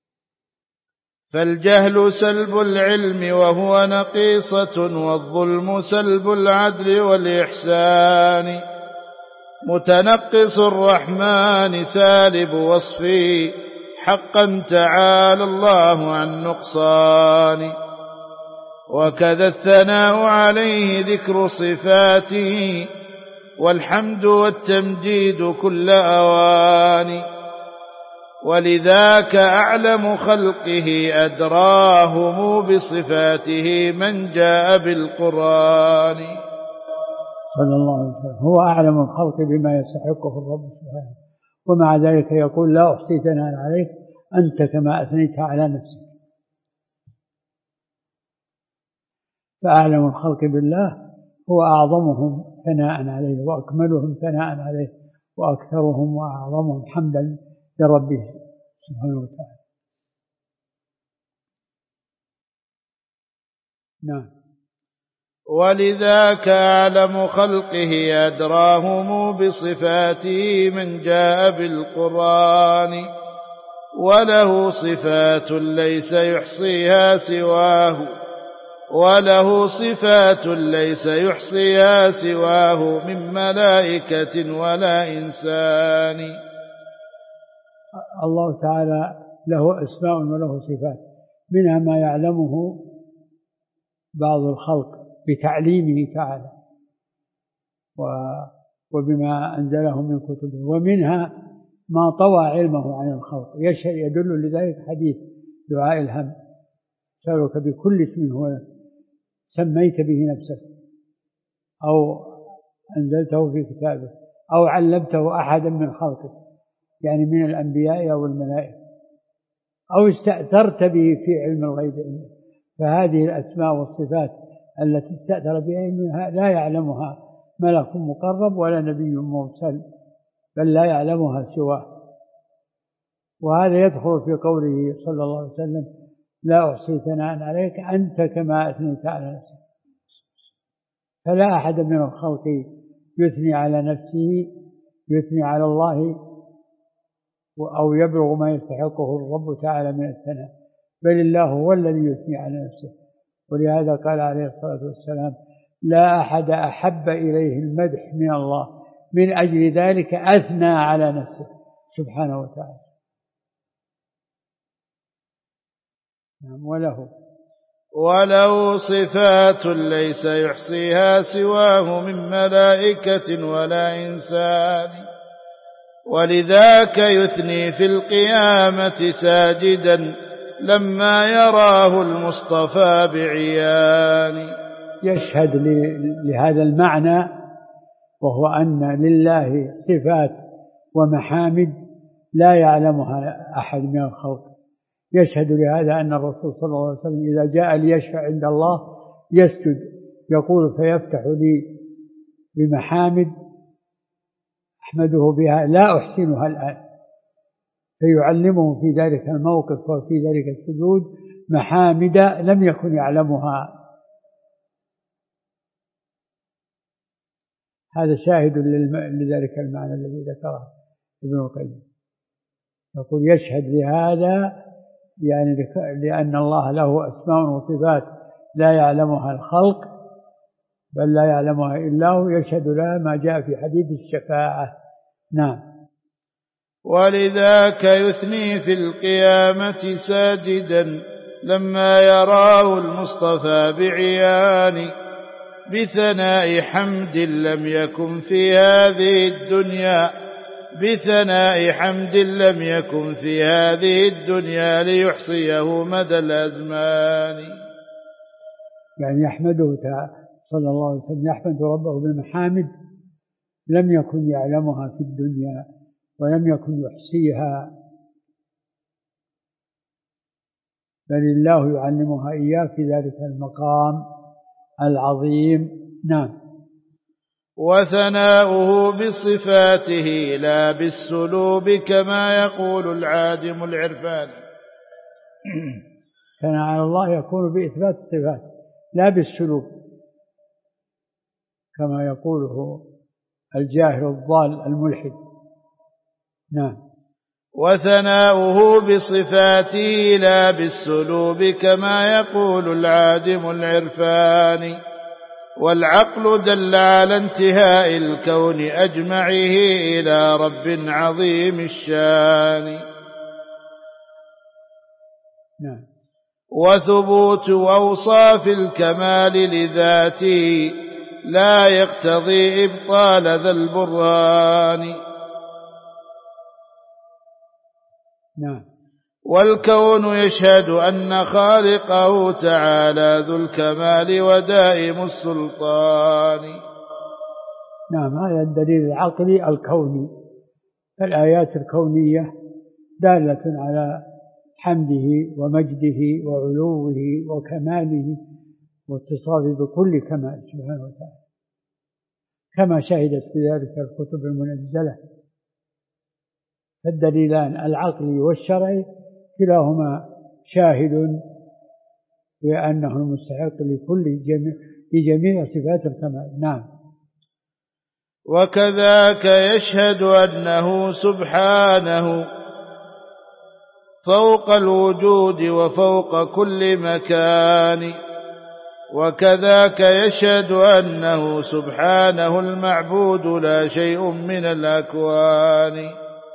Speaker 1: فالجهل سلب العلم وهو نقيصة، والظلم سلب العدل والإحسان. متنقص الرحمن سالب وصفه، حقا تعالى الله عن نقصان. وكذا الثناء عليه ذكر صفاته، والحمد والتمجيد كل أوان. ولذاك أعلم خلقه أدراهم بصفاته من جاء بالقرآن.
Speaker 2: صلى الله عليه وسلم هو أعلم الخلق بما يستحقه الرب سبحانه، ومع ذلك يقول لا أحصي ثناء عليك أنت كما أثنيت على نفسك. فأعلم الخلق بالله هو أعظمهم ثناء عليه، وأكملهم ثناء عليه، وأكثرهم وأعظمهم حمدا لربه سبحانه وتعالى. نعم.
Speaker 1: ولذاك أعلم خلقه أدراهم بصفاته من جاء بالقرآن، وله صفات ليس يحصيها سواه من ملائكة ولا إنسان.
Speaker 2: الله تعالى له أسماء وله صفات، منها ما يعلمه بعض الخلق بتعليمه تعالى وبما أنزله من كتبه، ومنها ما طوى علمه عن الخلق يدل لذلك حديث دعاء الهم: أسألك بكل اسم هو سميت به نفسك أو أنزلته في كتابك أو علمته أحدا من خلقك، يعني من الأنبياء أو الملائكة، أو استأثرت به في علم الغيب عندك. فهذه الأسماء والصفات التي استأثر بها لا يعلمها ملك مقرب ولا نبي مرسل، بل لا يعلمها سواه. وهذا يدخل في قوله صلى الله عليه وسلم: لا أحصي ثناء عليك أنت كما أثنيت على نفسك. فلا أحد من الخلق يثني على نفسه، يثني على الله أو يبلغ ما يستحقه الرب تعالى من الثناء، بل الله هو الذي يثني على نفسه. ولهذا قال عليه الصلاة والسلام: لا أحد أحب إليه المدح من الله، من أجل ذلك أثنى على نفسه سبحانه وتعالى.
Speaker 1: وله صفات ليس يحصيها سواه من ملائكة ولا إنسان، ولذاك يثني في القيامة ساجدا لما يراه المصطفى بعيان.
Speaker 2: يشهد لهذا المعنى، وهو أن لله صفات ومحامد لا يعلمها أحد من الخلق. يشهد لهذا أن الرسول صلى الله عليه وسلم إذا جاء ليشفع عند الله يسجد، يقول: فيفتح لي بمحامد أحمده بها لا أحسنها الآن، فيعلمه في ذلك الموقف وفي ذلك السجود محامد لم يكن يعلمها. هذا شاهد لذلك المعنى الذي ذكره ابن القيم. يقول يشهد لهذا يعني لأن الله له أسماء وصفات لا يعلمها الخلق، بل لا يعلمها إلا هو، يشهد لها ما جاء في حديث الشفاعة. نعم.
Speaker 1: ولذاك يثني في القيامة ساجدا لما يراه المصطفى بعيان، بثناء حمد لم يكن في هذه الدنيا ليحصيه مدى الأزمان.
Speaker 2: يعني يحمده صلى الله عليه وسلم، يحمد ربه بمحامد لم يكن يعلمها في الدنيا ولم يكن يحصيها، بل الله يعلمها إياه في ذلك المقام العظيم. نعم.
Speaker 1: وثناؤه بصفاته لا بالسلوب كما يقول العادم العرفان.
Speaker 2: ثناء على الله يكون بإثبات الصفات لا بالسلوب كما يقوله الجاهل الضال الملحد. نعم.
Speaker 1: وثناؤه بصفاته لا بالسلوب كما يقول العادم العرفان، والعقل دل على انتهاء الكون أجمعه إلى رب عظيم الشان.
Speaker 2: نعم.
Speaker 1: وثبوت أوصاف الكمال لذاته لا يقتضي إبطال ذا البرهان.
Speaker 2: نعم.
Speaker 1: والكون يشهد أن خالقه تعالى ذو الكمال ودائم السلطان.
Speaker 2: نعم. هذا الدليل العقلي الكوني. الآيات الكونية دالة على حمده ومجده وعلوه وكماله واتصافه بكل كمال سبحانه وتعالى، كما شهدت بذلك الكتب المنزلة. فالدليلان العقلي والشرعي كلاهما شاهد بأنه المستحق لجميع صفات الكمال. نعم.
Speaker 1: وكذاك يشهد أنه سبحانه فوق الوجود وفوق كل مكان. وكذاك يشهد أنه سبحانه المعبود لا شيء من الأكوان.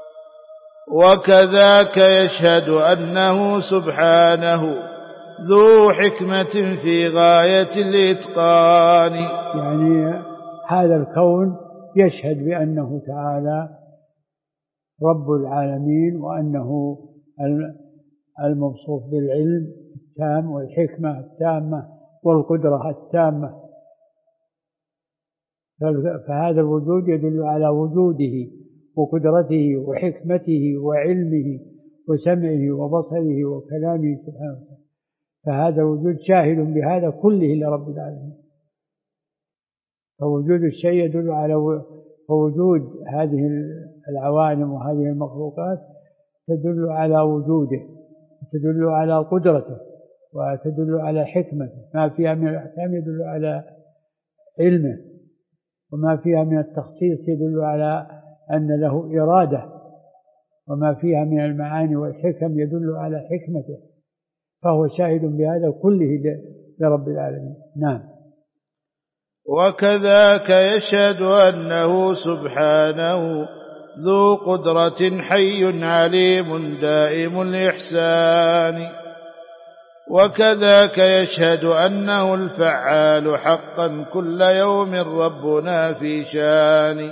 Speaker 1: وكذاك يشهد أنه سبحانه ذو حكمة في غاية الإتقان.
Speaker 2: يعني هذا الكون يشهد بأنه تعالى رب العالمين، وأنه الموصوف بالعلم التام والحكمة التامة والقدرة التامة. فهذا الوجود يدل على وجوده وقدرته وحكمته وعلمه وسمعه وبصره وكلامه سبحانه وتعالى. فهذا الوجود شاهد بهذا كله لرب العالمين. فوجود الشيء يدل على وجود هذه العوالم وهذه المخلوقات تدل على وجوده، تدل على قدرته، وتدل على حكمته. ما فيها من الأحكام يدل على علمه، وما فيها من التخصيص يدل على أن له إرادة، وما فيها من المعاني والحكم يدل على حكمته. فهو شاهد بهذا كله لرب العالمين. نعم.
Speaker 1: وكذاك يشهد أنه سبحانه ذو قدرة حي عليم دائم الإحسان. وكذاك يشهد أنه الفعال حقا كل يوم ربنا في شان.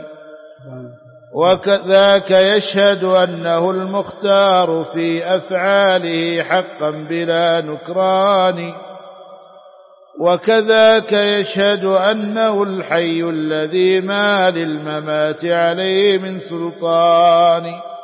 Speaker 1: وكذاك يشهد أنه المختار في أفعاله حقا بلا نكران. وكذاك يشهد أنه الحي الذي ما للممات عليه من سلطان.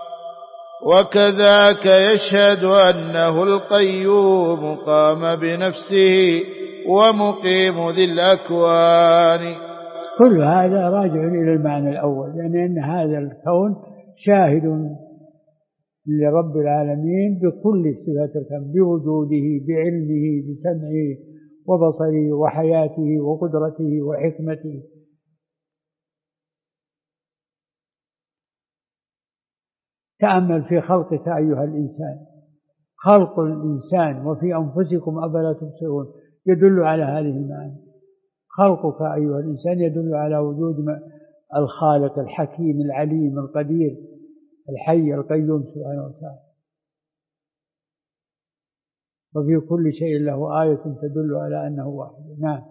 Speaker 1: وكذاك يشهد أنه القيوم قام بنفسه ومقيم ذي الأكوان.
Speaker 2: كل هذا راجع إلى المعنى الأول، يعني أن هذا الكون شاهد لرب العالمين بكل صفات الكون، بوجوده، بعلمه، بسمعه وبصره وحياته وقدرته وحكمته. تأمل في خلقك أيها الإنسان، خلق الإنسان وفي أنفسكم أفلا تبصرون يدل على هذه المعاني. خلقك أيها الإنسان يدل على وجود الخالق الحكيم العليم القدير الحي القيوم سبحانه وتعالى. وفي كل شيء له آية تدل على أنه واحد. نعم.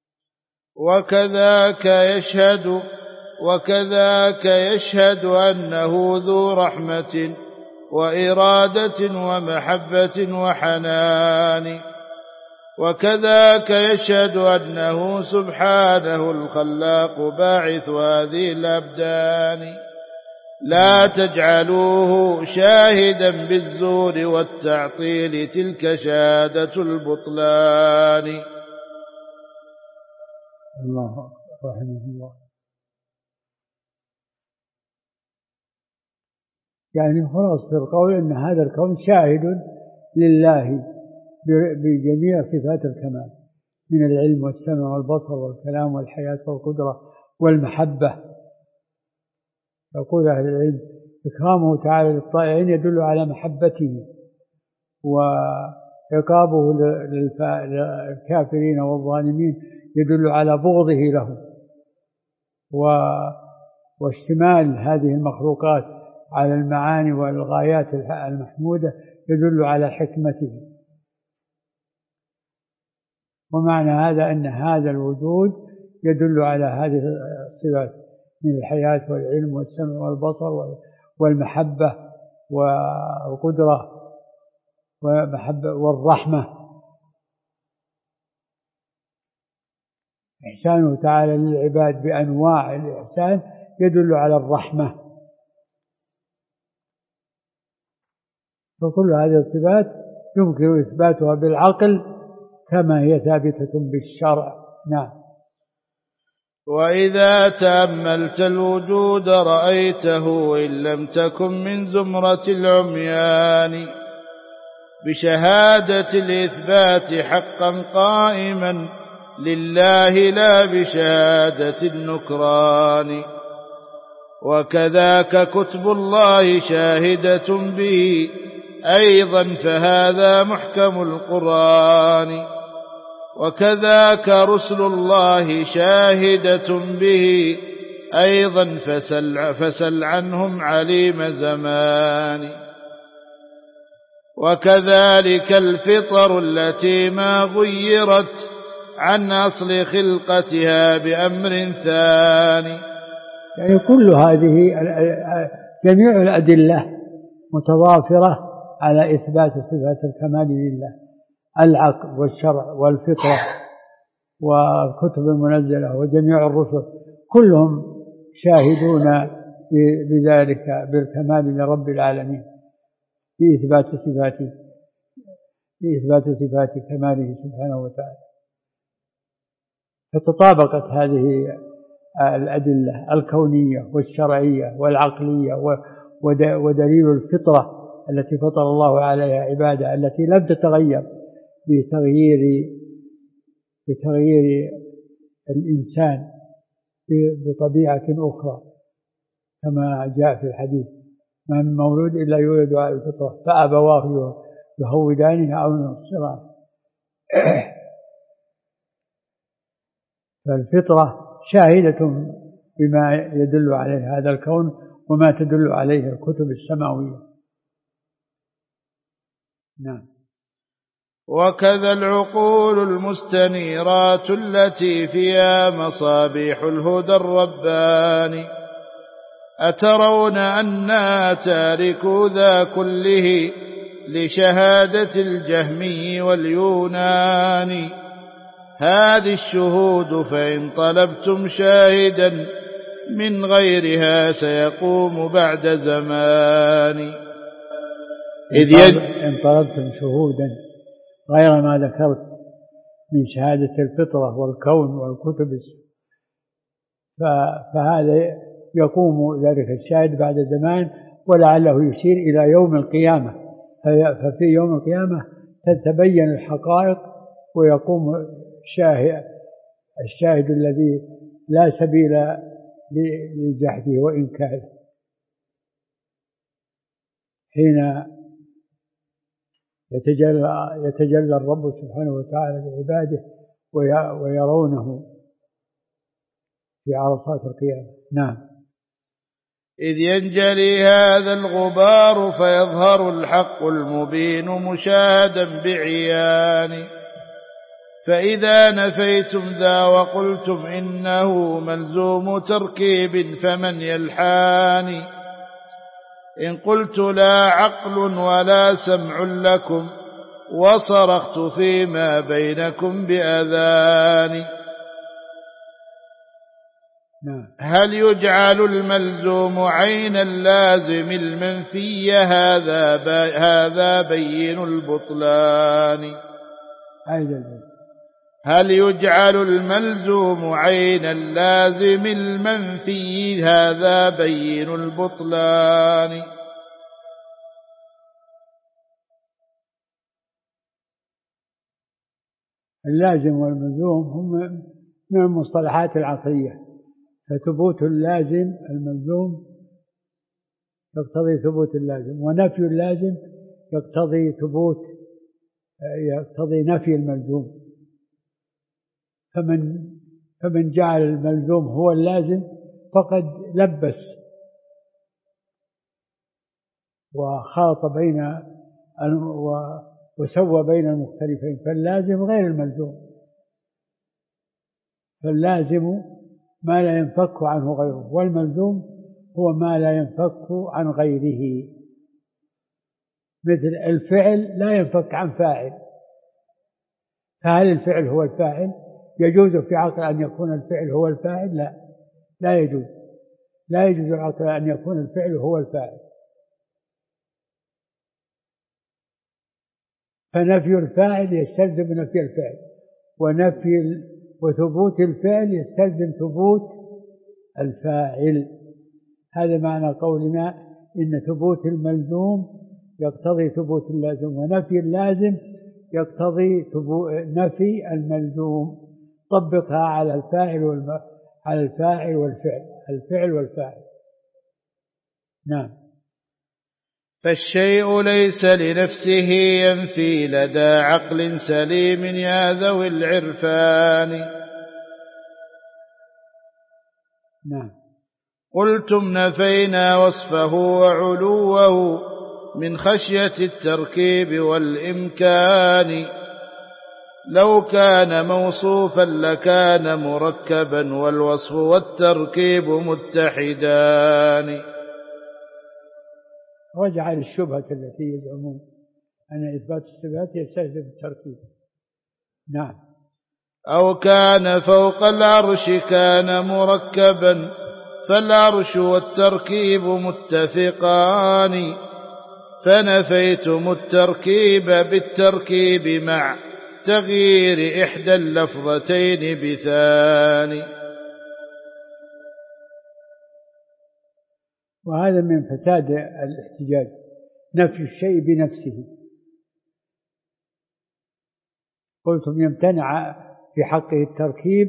Speaker 1: وكذاك يشهد أنه ذو رحمة وإرادة ومحبة وحنان. وكذاك يشهد أنه سبحانه الخلاق باعث هذه الأبدان. لا تجعلوه شاهدا بالزور والتعطيل تلك شهادة البطلان.
Speaker 2: الله رحمه الله. يعني خلاصة القول أن هذا الكون شاهد لله بجميع صفات الكمال من العلم والسمع والبصر والكلام والحياة والقدرة والمحبة. يقول أهل العلم إكرامه تعالى للطائعين يدل على محبته، وعقابه للكافرين والظالمين يدل على بغضه له، واشتمال هذه المخلوقات على المعاني والغايات المحمودة يدل على حكمته. ومعنى هذا أن هذا الوجود يدل على هذه الصفات من الحياة والعلم والسمع والبصر والمحبة والقدرة والرحمة. إحسانه تعالى للعباد بأنواع الإحسان يدل على الرحمة. فكل هذه الصفات يمكن إثباتها بالعقل كما هي ثابتة بالشرع. نعم.
Speaker 1: وإذا تأملت الوجود رأيته إن لم تكن من زمرة العميان. بشهادة الإثبات حقا قائما لله لا بشهادة النكران. وكذاك كتب الله شاهدة به أيضا فهذا محكم القرآن. وكذاك رسل الله شاهدة به أيضا فسل عنهم عليم زمان. وكذلك الفطر التي ما غيرت عن أصل خلقتها بأمر ثاني.
Speaker 2: يعني كل هذه جميع الأدلة متضافرة على إثبات صفات الكمال لله، العقل والشرع والفطرة والكتب المنزلة وجميع الرسل كلهم شاهدون بذلك بالكمال لرب العالمين بإثبات صفات كماله سبحانه وتعالى. فتطابقت هذه الأدلة الكونية والشرعية والعقلية ودليل الفطرة التي فطر الله عليها عباده التي لم تتغير بتغيير الإنسان بطبيعة أخرى، كما جاء في الحديث: ما من مولود إلا يولد على الفطرة فأبواه يهودانه أو ينصرانه. فالفطرة شاهدة بما يدل عليه هذا الكون وما تدل عليه الكتب السماوية. نعم.
Speaker 1: وكذا العقول المستنيرات التي فيها مصابيح الهدى الرباني، أترون أنا تاركوا ذا كله لشهادة الجهمي واليوناني؟ هذه الشهود فإن طلبتم شاهدا من غيرها سيقوم بعد زمان.
Speaker 2: إن طلبتم شهودا غير ما ذكرت من شهادة الفطرة والكون والكتب فهذا يقوم ذلك الشاهد بعد زمان، ولعله يشير إلى يوم القيامة. ففي يوم القيامة تتبين الحقائق ويقوم الشاهد الذي لا سبيل لجحده وإنكاره. حين يتجلى الرب سبحانه وتعالى لعباده ويرونه في عرصات القيامة. نعم.
Speaker 1: إذ ينجلي هذا الغبار فيظهر الحق المبين مشاهدا بعيان، فإذا نفيتم ذا وقلتم إنه ملزوم تركيب فمن يلحاني؟ إن قلت لا عقل ولا سمع لكم وصرخت فيما بينكم بأذاني. هل يجعل الملزوم عين اللازم المنفي؟ هذا بين البطلان. هل يجعل الملزوم عين اللازم المنفي؟ هذا بين البطلان.
Speaker 2: اللازم والملزوم هم من المصطلحات العقلية، فثبوت اللازم الملزوم يقتضي ثبوت اللازم، ونفي اللازم يقتضي نفي الملزوم. فمن جعل الملزوم هو اللازم فقد لبس وخلط وسوى بين المختلفين، فاللازم غير الملزوم. فاللازم ما لا ينفك عنه غيره، والملزوم هو ما لا ينفك عن غيره. مثل الفعل لا ينفك عن فاعل، فهل الفعل هو الفاعل؟ يجوز في عقل أن يكون الفعل هو الفاعل؟ لا يجوز. لا يجوز العقل أن يكون الفعل هو الفاعل. فنفي الفاعل يستلزم نفي الفعل، وثبوت الفعل يستلزم ثبوت الفاعل. هذا معنى قولنا إن ثبوت الملزوم يقتضي ثبوت اللازم، ونفي اللازم يقتضي نفي الملزوم. طبقها على الفاعل والفعل، الفعل والفاعل. نعم.
Speaker 1: فالشيء ليس لنفسه ينفي لدى عقل سليم يا ذوي العرفان.
Speaker 2: نعم.
Speaker 1: قلتم نفينا وصفه وعلوه من خشية التركيب والإمكان، لو كان موصوفا لكان مركبا والوصف والتركيب متحدان.
Speaker 2: رجع للشبهة التي يزعمون أن إثبات الصفات يستلزم التركيب. نعم.
Speaker 1: أو كان فوق العرش كان مركبا فالعرش والتركيب متفقان، فنفيتم التركيب بالتركيب مع تغيير إحدى اللفظتين بثاني.
Speaker 2: وهذا من فساد الاحتجاج، نفي الشيء بنفسه. قلتم يمتنع في حقه التركيب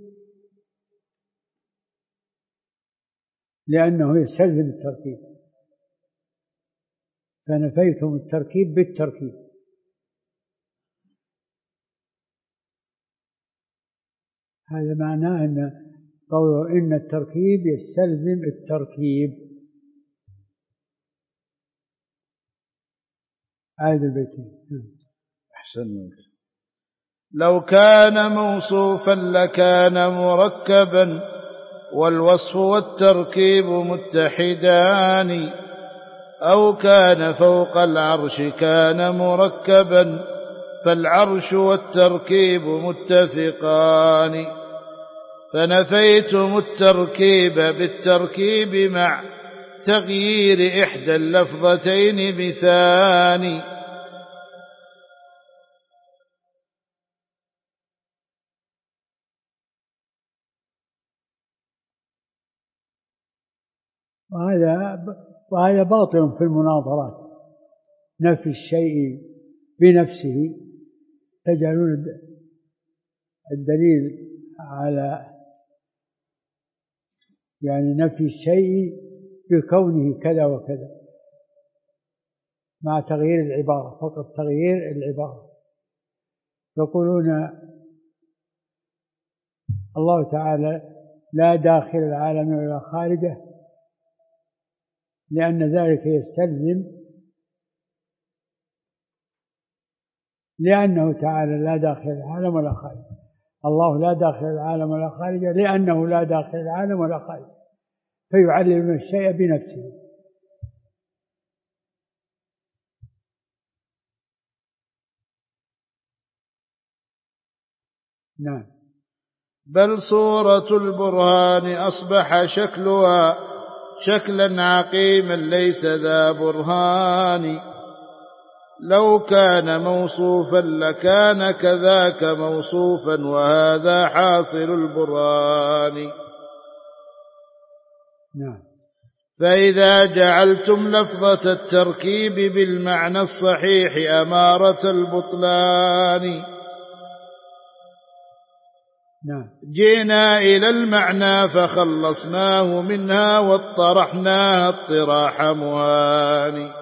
Speaker 2: لأنه يستلزم التركيب، فنفيتم التركيب بالتركيب. هذا معناه أن قوله إن التركيب يستلزم التركيب. هذا البيتين.
Speaker 1: أحسن منك. لو كان موصوفا لكان مركبا والوصف والتركيب متحدان، أو كان فوق العرش كان مركبا فالعرش والتركيب متفقان، فنفيتم التركيب بالتركيب مع تغيير إحدى اللفظتين بثاني.
Speaker 2: وهذا باطل في المناظرات، نفي الشيء بنفسه. تجعلون الدليل على يعني نفي الشيء بكونه كذا وكذا مع تغيير العبارة، فقط تغيير العبارة. يقولون الله تعالى لا داخل العالم ولا خارجه، لأن ذلك يستلزم، لأنه تعالى لا داخل العالم ولا خارجه. الله لا داخل العالم ولا خارجه لأنه لا داخل العالم ولا خارجه، فيعلل الشيء بنفسه. نعم.
Speaker 1: بل صورة البرهان أصبح شكلها شكلا عقيما ليس ذا برهان، لو كان موصوفا لكان كذاك موصوفا وهذا حاصل البرهان.
Speaker 2: نعم.
Speaker 1: فإذا جعلتم لفظة التركيب بالمعنى الصحيح أمارة البطلان،
Speaker 2: نعم.
Speaker 1: جئنا إلى المعنى فخلصناه منها واطرحناها اطراح مهان.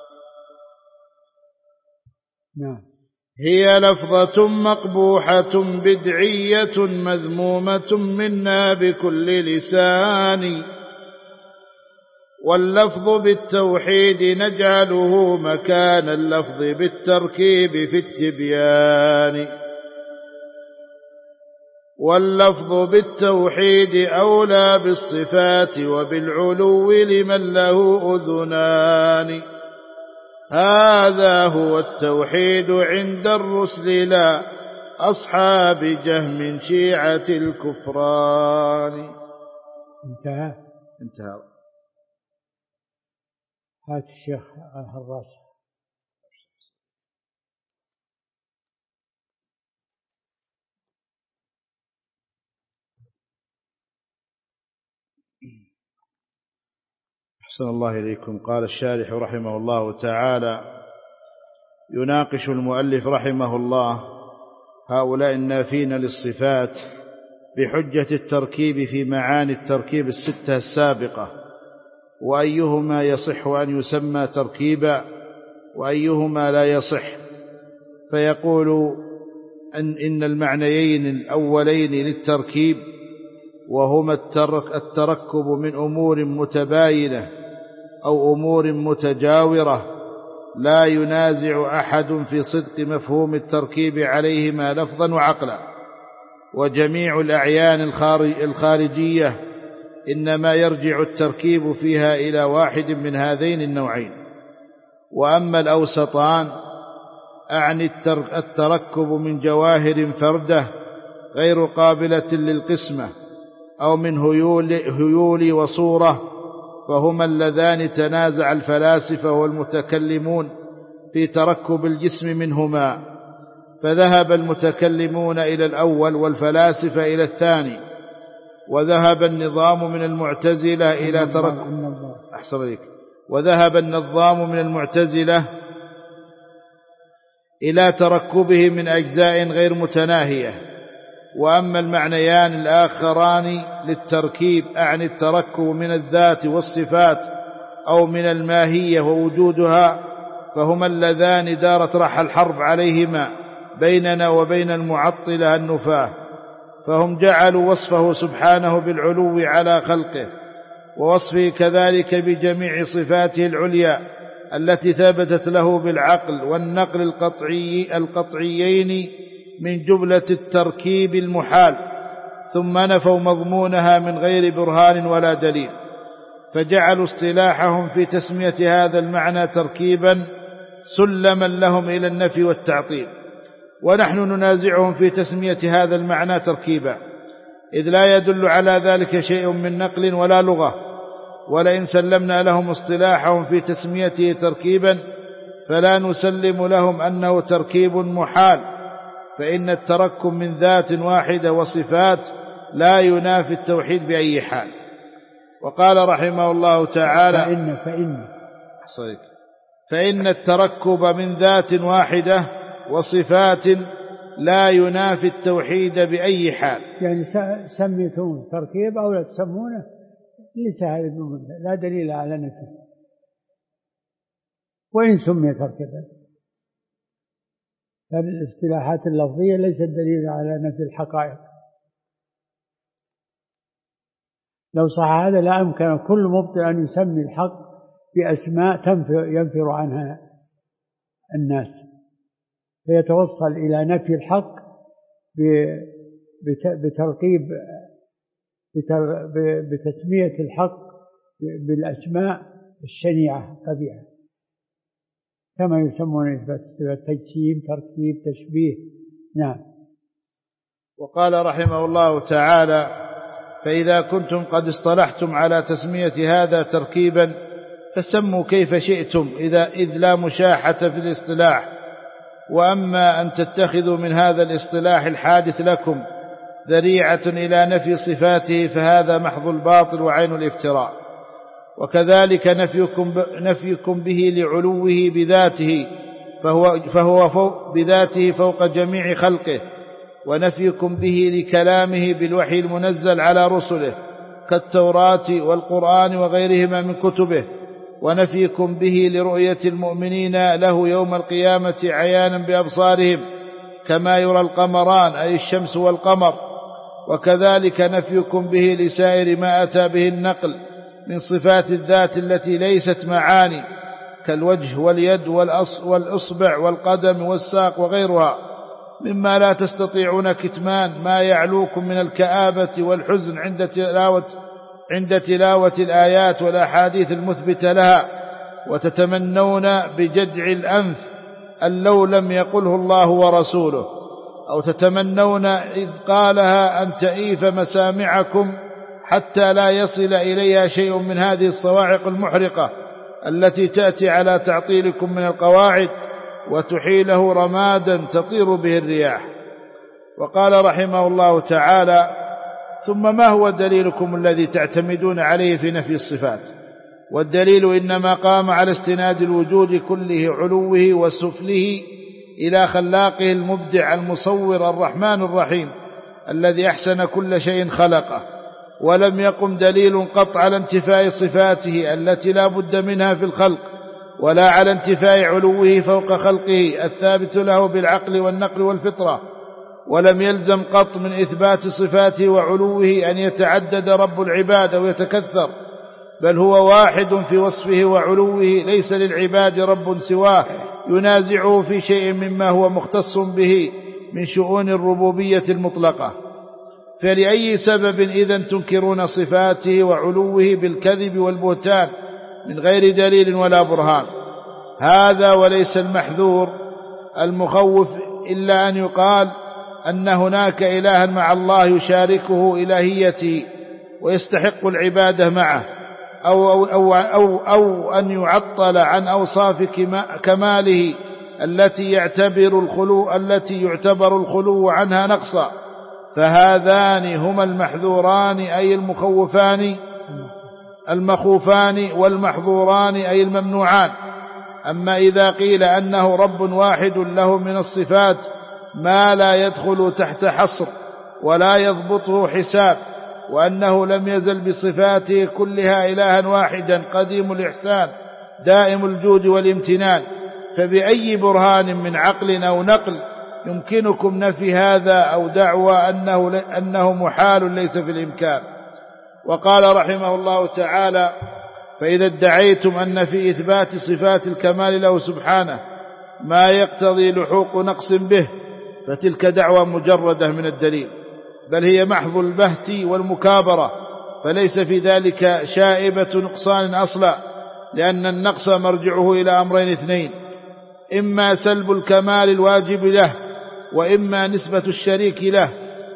Speaker 2: نعم.
Speaker 1: هي لفظة مقبوحة بدعية مذمومة منا بكل لسان، واللفظ بالتوحيد نجعله مكان اللفظ بالتركيب في التبيان، واللفظ بالتوحيد أولى بالصفات وبالعلو لمن له أذنان. هذا هو التوحيد عند الرسل لا أصحاب جهم شيعة الكفران. انتهى.
Speaker 2: هات الشيخ الهراس.
Speaker 1: أحسن الله إليكم. قال الشارح رحمه الله تعالى: يناقش المؤلف رحمه الله هؤلاء النافين للصفات بحجة التركيب في معاني التركيب الستة السابقة، وأيهما يصح أن يسمى تركيبا وأيهما لا يصح، فيقول إن المعنيين الأولين للتركيب وهما التركب من أمور متباينة أو أمور متجاورة لا ينازع أحد في صدق مفهوم التركيب عليهما لفظا وعقلا، وجميع الأعيان الخارجية إنما يرجع التركيب فيها إلى واحد من هذين النوعين. وأما الأوسطان أعني التركب من جواهر فردة غير قابلة للقسمة أو من هيول وصورة، فهما اللذان تنازع الفلاسفة والمتكلمون في تركب الجسم منهما، فذهب المتكلمون إلى الأول والفلاسفة إلى الثاني، وذهب النظام من المعتزلة إلى إلى تركبه من أجزاء غير متناهية. وأما المعنيان الآخران للتركيب أعني التركب من الذات والصفات أو من الماهية ووجودها، فهما اللذان دارت رح الحرب عليهما بيننا وبين المعطلة النفاة، فهم جعلوا وصفه سبحانه بالعلو على خلقه، ووصفه كذلك بجميع صفاته العليا التي ثبتت له بالعقل والنقل القطعيين من جملة التركيب المحال، ثم نفوا مضمونها من غير برهان ولا دليل، فجعلوا اصطلاحهم في تسمية هذا المعنى تركيبا سلما لهم إلى النفي والتعطيل، ونحن ننازعهم في تسمية هذا المعنى تركيبا، إذ لا يدل على ذلك شيء من نقل ولا لغة. ولئن سلمنا لهم اصطلاحهم في تسميته تركيبا فلا نسلم لهم أنه تركيب محال، فإن التركب من ذات واحدة وصفات لا ينافي التوحيد بأي حال. وقال رحمه الله تعالى: فإن التركب من ذات واحدة وصفات لا ينافي التوحيد بأي حال.
Speaker 2: يعني سميتون تركيب أو لا تسمونه ليس هذا لا دليل على نفسه، وإن سمي تركيبا فالاصطلاحات اللفظية ليست دليل على نفي الحقائق. لو صح هذا لا أمكن كل مبطل أن يسمي الحق بأسماء ينفر عنها الناس، فيتوصل إلى نفي الحق بتركيب بتسمية الحق بالأسماء الشنيعة القبيحة، كما يسمون إثبات الصفات تجسيم، تركيب، تشبيه. نعم.
Speaker 1: وقال رحمه الله تعالى: فإذا كنتم قد اصطلحتم على تسمية هذا تركيبا فسموا كيف شئتم، إذ لا مشاحة في الاصطلاح. وأما أن تتخذوا من هذا الاصطلاح الحادث لكم ذريعة إلى نفي صفاته فهذا محض الباطل وعين الافتراء. وكذلك نفيكم به لعلوه بذاته فهو بذاته فوق جميع خلقه، ونفيكم به لكلامه بالوحي المنزل على رسله كالتوراة والقرآن وغيرهما من كتبه، ونفيكم به لرؤية المؤمنين له يوم القيامة عيانا بأبصارهم كما يرى القمران أي الشمس والقمر. وكذلك نفيكم به لسائر ما أتى به النقل من صفات الذات التي ليست معاني كالوجه واليد والأصبع والقدم والساق وغيرها، مما لا تستطيعون كتمان ما يعلوكم من الكآبة والحزن عند تلاوة الآيات والأحاديث المثبتة لها، وتتمنون بجدع الأنف أن لو لم يقله الله ورسوله، أو تتمنون إذ قالها أن تئيف مسامعكم حتى لا يصل إليها شيء من هذه الصواعق المحرقة التي تأتي على تعطيلكم من القواعد وتحيله رمادا تطير به الرياح. وقال رحمه الله تعالى: ثم ما هو دليلكم الذي تعتمدون عليه في نفي الصفات؟ والدليل إنما قام على استناد الوجود كله علوه وسفله إلى خلاقه المبدع المصور الرحمن الرحيم الذي أحسن كل شيء خلقه، ولم يقم دليل قط على انتفاء صفاته التي لا بد منها في الخلق، ولا على انتفاء علوه فوق خلقه الثابت له بالعقل والنقل والفطرة، ولم يلزم قط من إثبات صفاته وعلوه أن يتعدد رب العباد ويتكثر، بل هو واحد في وصفه وعلوه، ليس للعباد رب سواه ينازعه في شيء مما هو مختص به من شؤون الربوبية المطلقة. فلأي سبب إذن تنكرون صفاته وعلوه بالكذب والبهتان من غير دليل ولا برهان؟ هذا وليس المحذور المخوف إلا أن يقال أن هناك إلها مع الله يشاركه إلهيته ويستحق العبادة معه، أو أن يعطل عن أوصاف كماله التي يعتبر الخلو عنها نقصا، فهذان هما المحذوران أي المخوفان، والمحظوران أي الممنوعان. أما إذا قيل أنه رب واحد له من الصفات ما لا يدخل تحت حصر ولا يضبطه حساب، وأنه لم يزل بصفاته كلها إلها واحدا قديم الإحسان دائم الجود والامتنان، فبأي برهان من عقل أو نقل يمكنكم نفي هذا أو دعوى أنه محال ليس في الإمكان؟ وقال رحمه الله تعالى: فإذا ادعيتم أن في إثبات صفات الكمال له سبحانه ما يقتضي لحوق نقص به فتلك دعوى مجردة من الدليل، بل هي محض البهت والمكابرة، فليس في ذلك شائبة نقصان أصلا، لأن النقص مرجعه إلى أمرين اثنين: إما سلب الكمال الواجب له، وإما نسبة الشريك له،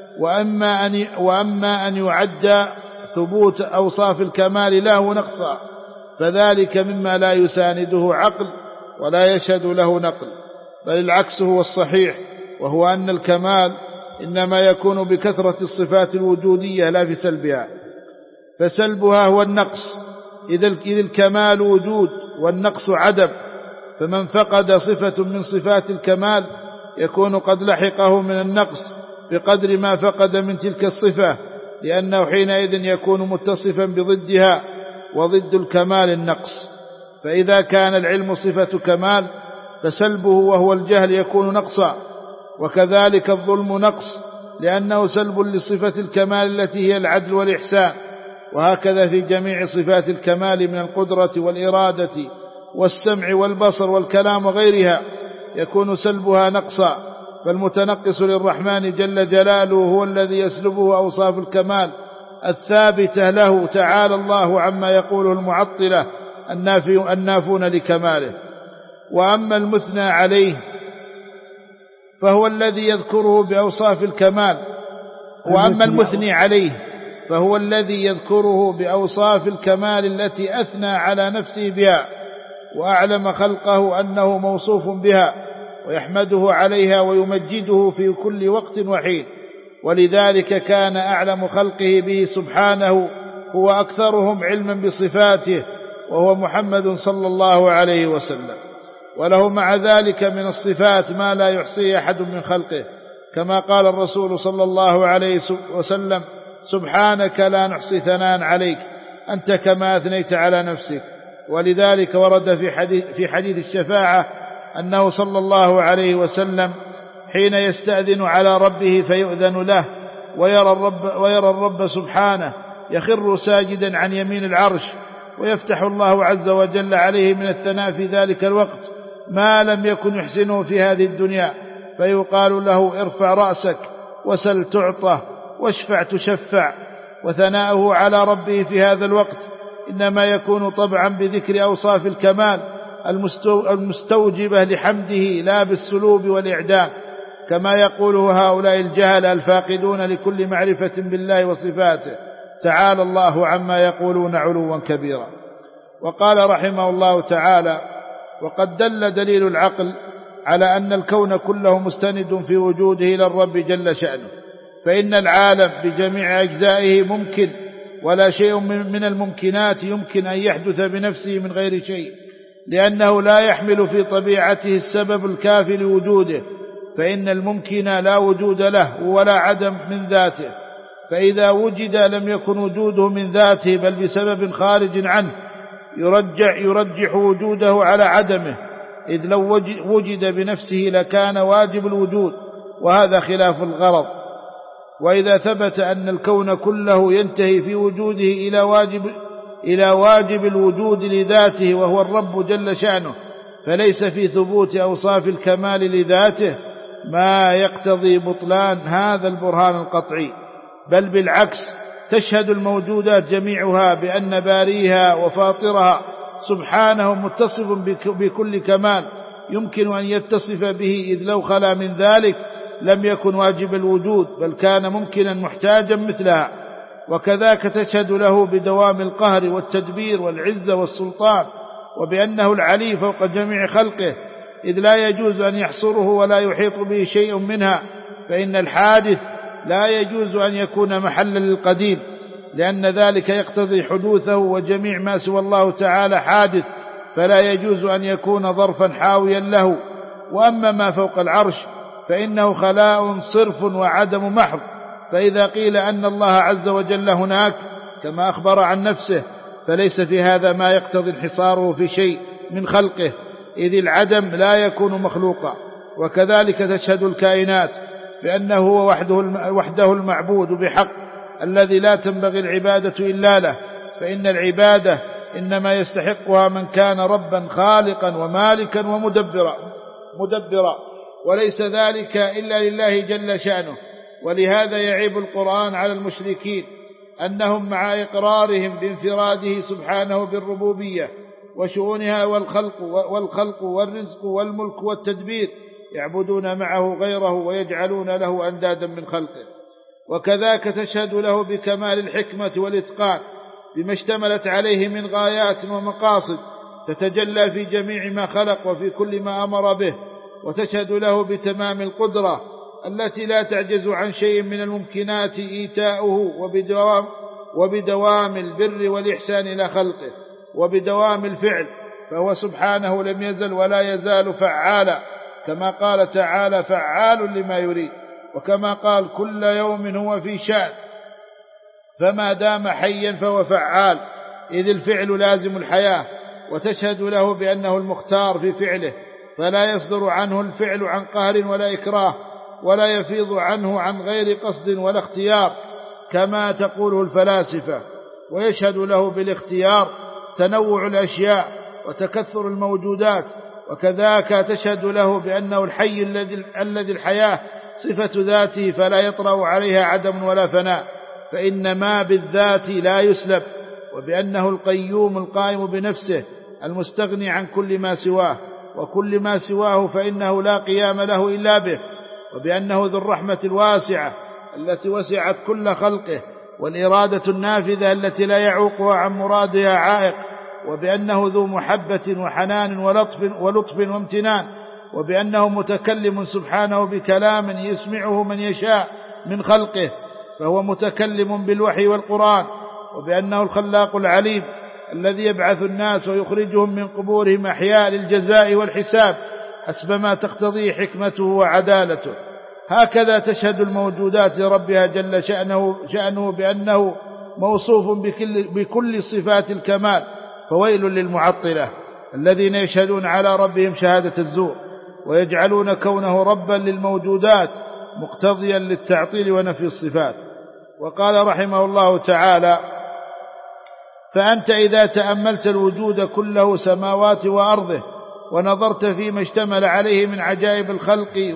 Speaker 1: وأما أن يعد ثبوت أوصاف الكمال له نقصا، فذلك مما لا يسانده عقل ولا يشهد له نقل، بل العكس هو الصحيح، وهو أن الكمال إنما يكون بكثرة الصفات الوجودية لا في سلبها، فسلبها هو النقص، إذ الكمال وجود والنقص عدم، فمن فقد صفة من صفات الكمال يكون قد لحقه من النقص بقدر ما فقد من تلك الصفة، لأنه حينئذ يكون متصفا بضدها، وضد الكمال النقص. فإذا كان العلم صفة كمال فسلبه وهو الجهل يكون نقصا، وكذلك الظلم نقص، لأنه سلب لصفة الكمال التي هي العدل والإحسان، وهكذا في جميع صفات الكمال من القدرة والإرادة والسمع والبصر والكلام وغيرها يكون سلبها نقصا، فالمتنقص للرحمن جل جلاله هو الذي يسلبه أوصاف الكمال الثابتة له تعالى الله عما يقوله المعطلة النافون لكماله. وأما المثنى عليه فهو الذي يذكره بأوصاف الكمال، وأما المثني عليه فهو الذي يذكره بأوصاف الكمال التي أثنى على نفسه بها، وأعلم خلقه أنه موصوف بها، ويحمده عليها ويمجده في كل وقت وحين، ولذلك كان أعلم خلقه به سبحانه هو أكثرهم علما بصفاته، وهو محمد صلى الله عليه وسلم، وله مع ذلك من الصفات ما لا يحصيه أحد من خلقه، كما قال الرسول صلى الله عليه وسلم: سبحانك لا نحصي ثناء عليك أنت كما أثنيت على نفسك. ولذلك ورد في حديث الشفاعة أنه صلى الله عليه وسلم حين يستأذن على ربه فيؤذن له ويرى الرب سبحانه يخر ساجدا عن يمين العرش، ويفتح الله عز وجل عليه من الثناء في ذلك الوقت ما لم يكن يحسنه في هذه الدنيا، فيقال له: ارفع رأسك وسل تعطى واشفع تشفع. وثناؤه على ربه في هذا الوقت إنما يكون طبعا بذكر أوصاف الكمال المستوجبة لحمده، لا بالسلوب والإعدام، كما يقوله هؤلاء الجهل الفاقدون لكل معرفة بالله وصفاته، تعالى الله عما يقولون علوا كبيرا. وقال رحمه الله تعالى: وقد دليل العقل على أن الكون كله مستند في وجوده إلى الرب جل شأنه، فإن العالم بجميع أجزائه ممكن ولا شيء من الممكنات يمكن أن يحدث بنفسه من غير شيء، لأنه لا يحمل في طبيعته السبب الكافي لوجوده، فإن الممكن لا وجود له ولا عدم من ذاته، فإذا وجد لم يكن وجوده من ذاته بل بسبب خارج عنه يرجح وجوده على عدمه، إذ لو وجد بنفسه لكان واجب الوجود، وهذا خلاف الغرض. وإذا ثبت أن الكون كله ينتهي في وجوده إلى واجب الوجود لذاته وهو الرب جل شأنه، فليس في ثبوت أوصاف الكمال لذاته ما يقتضي بطلان هذا البرهان القطعي، بل بالعكس تشهد الموجودات جميعها بأن باريها وفاطرها سبحانه متصف بكل كمال يمكن أن يتصف به، إذ لو خلا من ذلك لم يكن واجب الوجود بل كان ممكنا محتاجا مثلها. وكذاك تشهد له بدوام القهر والتدبير والعزة والسلطان، وبأنه العلي فوق جميع خلقه، إذ لا يجوز أن يحصره ولا يحيط به شيء منها، فإن الحادث لا يجوز أن يكون محلا للقديم، لأن ذلك يقتضي حدوثه، وجميع ما سوى الله تعالى حادث، فلا يجوز أن يكون ظرفا حاويا له. وأما ما فوق العرش فإنه خلاء صرف وعدم محض، فإذا قيل أن الله عز وجل هناك كما أخبر عن نفسه فليس في هذا ما يقتضي انحصاره في شيء من خلقه، إذ العدم لا يكون مخلوقا. وكذلك تشهد الكائنات بأنه هو وحده المعبود بحق الذي لا تنبغي العبادة إلا له، فإن العبادة إنما يستحقها من كان ربا خالقا ومالكا ومدبرا، وليس ذلك إلا لله جل شأنه. ولهذا يعيب القرآن على المشركين أنهم مع إقرارهم بانفراده سبحانه بالربوبية وشؤونها والخلق والرزق والملك والتدبير يعبدون معه غيره ويجعلون له أندادا من خلقه. وكذاك تشهد له بكمال الحكمة والإتقان بما اشتملت عليه من غايات ومقاصد تتجلى في جميع ما خلق وفي كل ما أمر به، وتشهد له بتمام القدرة التي لا تعجز عن شيء من الممكنات إيتاؤه، وبدوام البر والإحسان إلى خلقه، وبدوام الفعل، فهو سبحانه لم يزل ولا يزال فعالا، كما قال تعالى فعال لما يريد، وكما قال كل يوم هو في شأن، فما دام حيا فهو فعال، إذ الفعل لازم الحياة. وتشهد له بأنه المختار في فعله، فلا يصدر عنه الفعل عن قهر ولا إكراه، ولا يفيض عنه عن غير قصد ولا اختيار كما تقوله الفلاسفة. ويشهد له بالاختيار تنوع الأشياء وتكثر الموجودات. وكذاك تشهد له بأنه الحي الذي الحياة صفة ذاته فلا يطرأ عليها عدم ولا فناء، فإن ما بالذات لا يسلب، وبأنه القيوم القائم بنفسه المستغني عن كل ما سواه، وكل ما سواه فإنه لا قيام له إلا به، وبأنه ذو الرحمة الواسعة التي وسعت كل خلقه، والإرادة النافذة التي لا يعوقها عن مرادها عائق، وبأنه ذو محبة وحنان ولطف وامتنان، وبأنه متكلم سبحانه بكلام يسمعه من يشاء من خلقه، فهو متكلم بالوحي والقرآن، وبأنه الخلاق العليم الذي يبعث الناس ويخرجهم من قبورهم أحياء للجزاء والحساب حسب ما تقتضيه حكمته وعدالته. هكذا تشهد الموجودات لربها جل شأنه بأنه موصوف بكل صفات الكمال. فويل للمعطلة الذين يشهدون على ربهم شهادة الزور، ويجعلون كونه ربا للموجودات مقتضيا للتعطيل ونفي الصفات. وقال رحمه الله تعالى: فأنت إذا تأملت الوجود كله سماوات وأرضه، ونظرت فيما اشتمل عليه من عجائب الخلق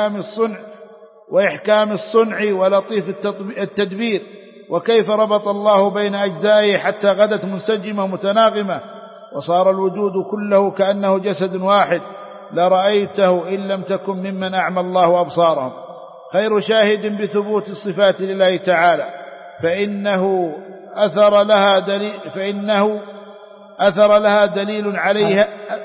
Speaker 1: وإحكام الصنع ولطيف التدبير، وكيف ربط الله بين أجزائه حتى غدت منسجمة متناغمة، وصار الوجود كله كأنه جسد واحد، لرأيته إن لم تكن ممن أعمى الله أبصارهم. خير شاهد بثبوت الصفات لله تعالى، فإنه أثر لها دليل عليها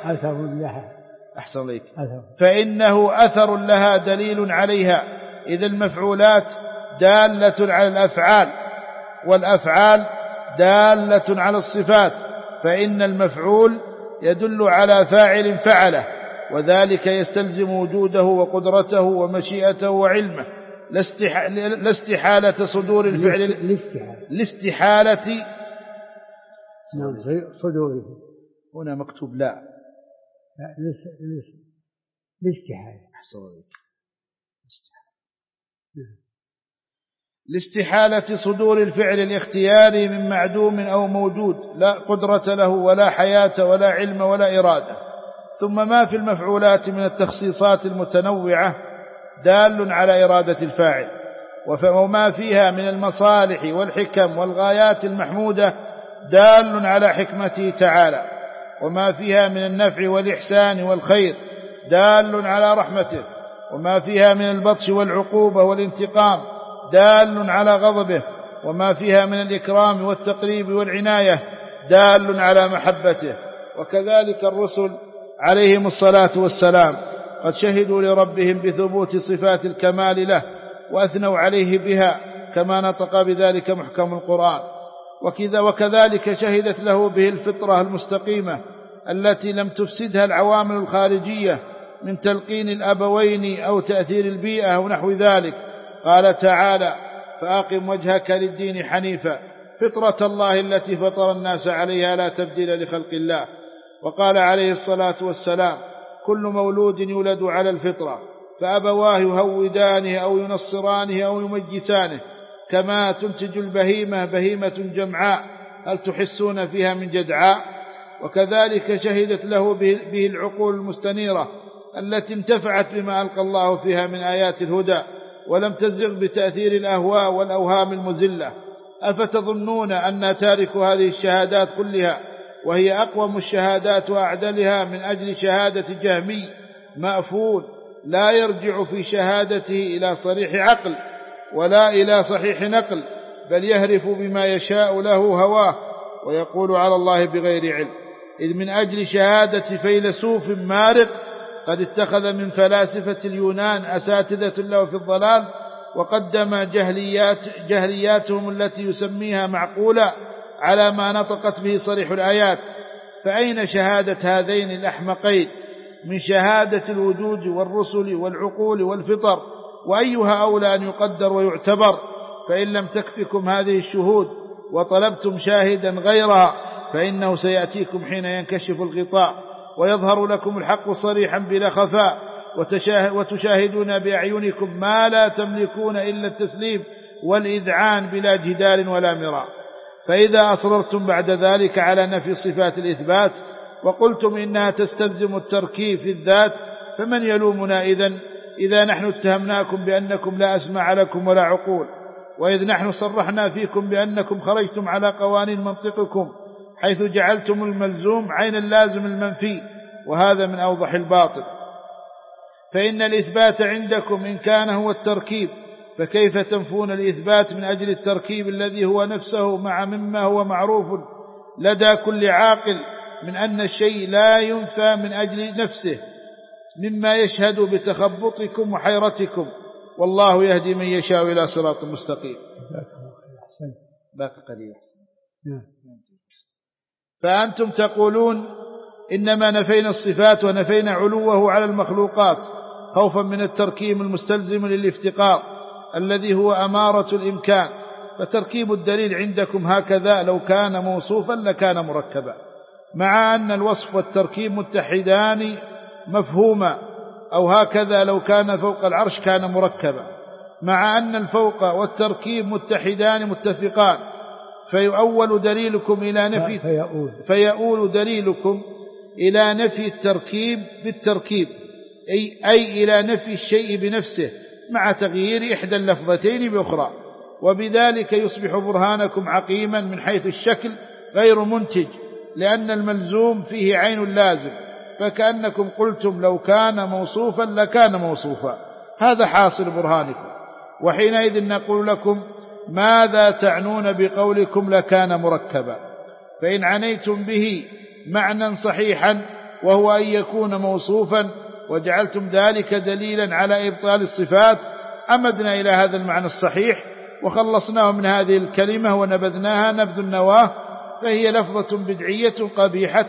Speaker 1: فإنه أثر لها دليل عليها، إذ المفعولات دالة على الأفعال، والأفعال دالة على الصفات، فإن المفعول يدل على فاعل فعله، وذلك يستلزم وجوده وقدرته ومشيئته وعلمه، لا استحالة صدور الفعل لاستحالة
Speaker 2: صدوره.
Speaker 1: هنا مكتوب لا
Speaker 2: الاستحالة
Speaker 1: لاستحالة صدور الفعل الاختياري من معدوم أو موجود لا قدرة له ولا حياة ولا علم ولا إرادة. ثم ما في المفعولات من التخصيصات المتنوعة دال على إرادة الفاعل، وما فيها من المصالح والحكم والغايات المحمودة دال على حكمته تعالى، وما فيها من النفع والإحسان والخير دال على رحمته، وما فيها من البطش والعقوبة والانتقام دال على غضبه، وما فيها من الإكرام والتقريب والعناية دال على محبته. وكذلك الرسل عليهم الصلاة والسلام قد شهدوا لربهم بثبوت صفات الكمال له وأثنوا عليه بها كما نطق بذلك محكم القرآن، وكذلك شهدت له به الفطرة المستقيمة التي لم تفسدها العوامل الخارجية من تلقين الأبوين أو تأثير البيئة أو نحو ذلك. قال تعالى: فأقم وجهك للدين حنيفا فطرة الله التي فطر الناس عليها لا تبديل لخلق الله. وقال عليه الصلاة والسلام: كل مولود يولد على الفطرة فأبواه يهودانه أو ينصرانه أو يمجسانه، كما تنتج البهيمة بهيمة جمعاء هل تحسون فيها من جدعاء. وكذلك شهدت له به العقول المستنيرة التي انتفعت بما ألقى الله فيها من آيات الهدى ولم تزغ بتأثير الأهواء والأوهام المزلة. أفتظنون أن تارك هذه الشهادات كلها وهي أقوم الشهادات وأعدلها من أجل شهادة جهمي مأفول لا يرجع في شهادته إلى صريح عقل ولا إلى صحيح نقل، بل يهرف بما يشاء له هواه ويقول على الله بغير علم، إذ من أجل شهادة فيلسوف مارق قد اتخذ من فلاسفة اليونان أساتذة له في الضلال وقدم جهلياتهم التي يسميها معقولة على ما نطقت به صريح الآيات. فأين شهادة هذين الأحمقين من شهادة الوجود والرسل والعقول والفطر؟ وأيها أولى أن يقدر ويعتبر؟ فإن لم تكفكم هذه الشهود وطلبتم شاهدا غيرها فإنه سيأتيكم حين ينكشف الغطاء ويظهر لكم الحق صريحا بلا خفاء، وتشاهدون بأعينكم ما لا تملكون إلا التسليم والإذعان بلا جدال ولا مراء. فإذا أصررتم بعد ذلك على نفي صفات الإثبات وقلتم إنها تستلزم التركيب في الذات، فمن يلومنا إذا نحن اتهمناكم بأنكم لا أسمع لكم ولا عقول، وإذ نحن صرحنا فيكم بأنكم خرجتم على قوانين منطقكم حيث جعلتم الملزوم عين اللازم المنفي، وهذا من أوضح الباطل. فإن الإثبات عندكم إن كان هو التركيب، فكيف تنفون الإثبات من أجل التركيب الذي هو نفسه مع مما هو معروف لدى كل عاقل من أن الشيء لا ينفى من أجل نفسه مما يشهد بتخبطكم وحيرتكم، والله يهدي من يشاء إلى صراط مستقيم. باقي قليل. فأنتم تقولون إنما نفينا الصفات ونفينا علوه على المخلوقات خوفا من التركيب المستلزم للافتقار الذي هو أمارة الإمكان، فتركيب الدليل عندكم هكذا لو كان موصوفا لكان مركبا، مع أن الوصف والتركيب متحدان مفهوما، أو هكذا لو كان فوق العرش كان مركبا، مع أن الفوق والتركيب متحدان متفقان. فيؤول دليلكم إلى نفي التركيب بالتركيب، أي إلى نفي الشيء بنفسه مع تغيير إحدى اللفظتين بأخرى، وبذلك يصبح برهانكم عقيما من حيث الشكل غير منتج، لأن الملزوم فيه عين اللازم، فكأنكم قلتم لو كان موصوفا لكان موصوفا. هذا حاصل برهانكم، وحينئذ نقول لكم: ماذا تعنون بقولكم لكان مركبا؟ فإن عنيتم به معنى صحيحا وهو أن يكون موصوفا وجعلتم ذلك دليلا على إبطال الصفات، عمدنا إلى هذا المعنى الصحيح وخلصناه من هذه الكلمة ونبذناها نبذ النواة، فهي لفظة بدعية قبيحة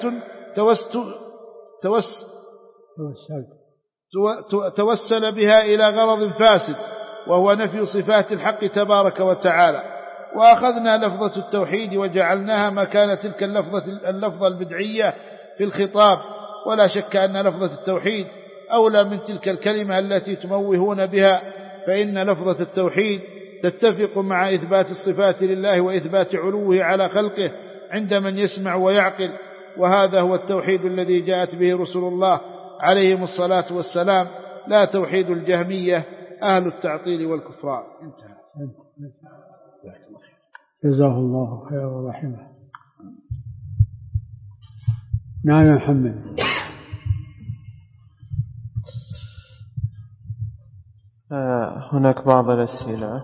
Speaker 1: توسل بها إلى غرض فاسد، وهو نفي صفات الحق تبارك وتعالى. وأخذنا لفظة التوحيد وجعلناها مكان تلك اللفظة البدعية في الخطاب، ولا شك أن لفظة التوحيد أولى من تلك الكلمة التي تموهون بها، فإن لفظة التوحيد تتفق مع إثبات الصفات لله وإثبات علوه على خلقه عند من يسمع ويعقل، وهذا هو التوحيد الذي جاءت به رسل الله عليهم الصلاة والسلام، لا توحيد الجهمية أهل التعطيل والكفران. انتهى.
Speaker 2: جزاه الله خير ورحمه. نعم يا محمد.
Speaker 3: هناك بعض الأسئلة.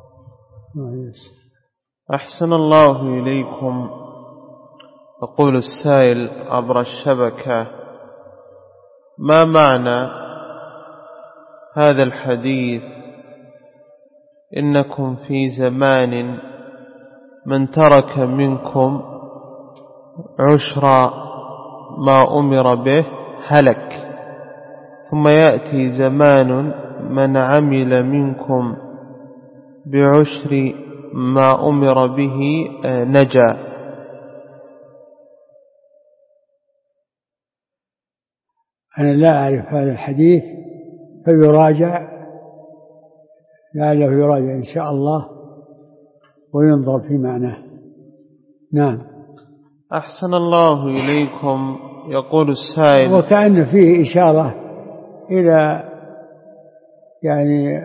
Speaker 3: أحسن الله إليكم. يقول السائل عبر الشبكة: ما معنى هذا الحديث إنكم في زمان من ترك منكم عشر ما أمر به هلك، ثم يأتي زمان من عمل منكم بعشر ما أمر به نجا؟
Speaker 2: أنا لا أعرف هذا الحديث، فيراجع، لعله يراجع إن شاء الله وينظر في معناه. نعم.
Speaker 3: أحسن الله إليكم. يقول السائل:
Speaker 2: وكأن فيه إشارة إلى يعني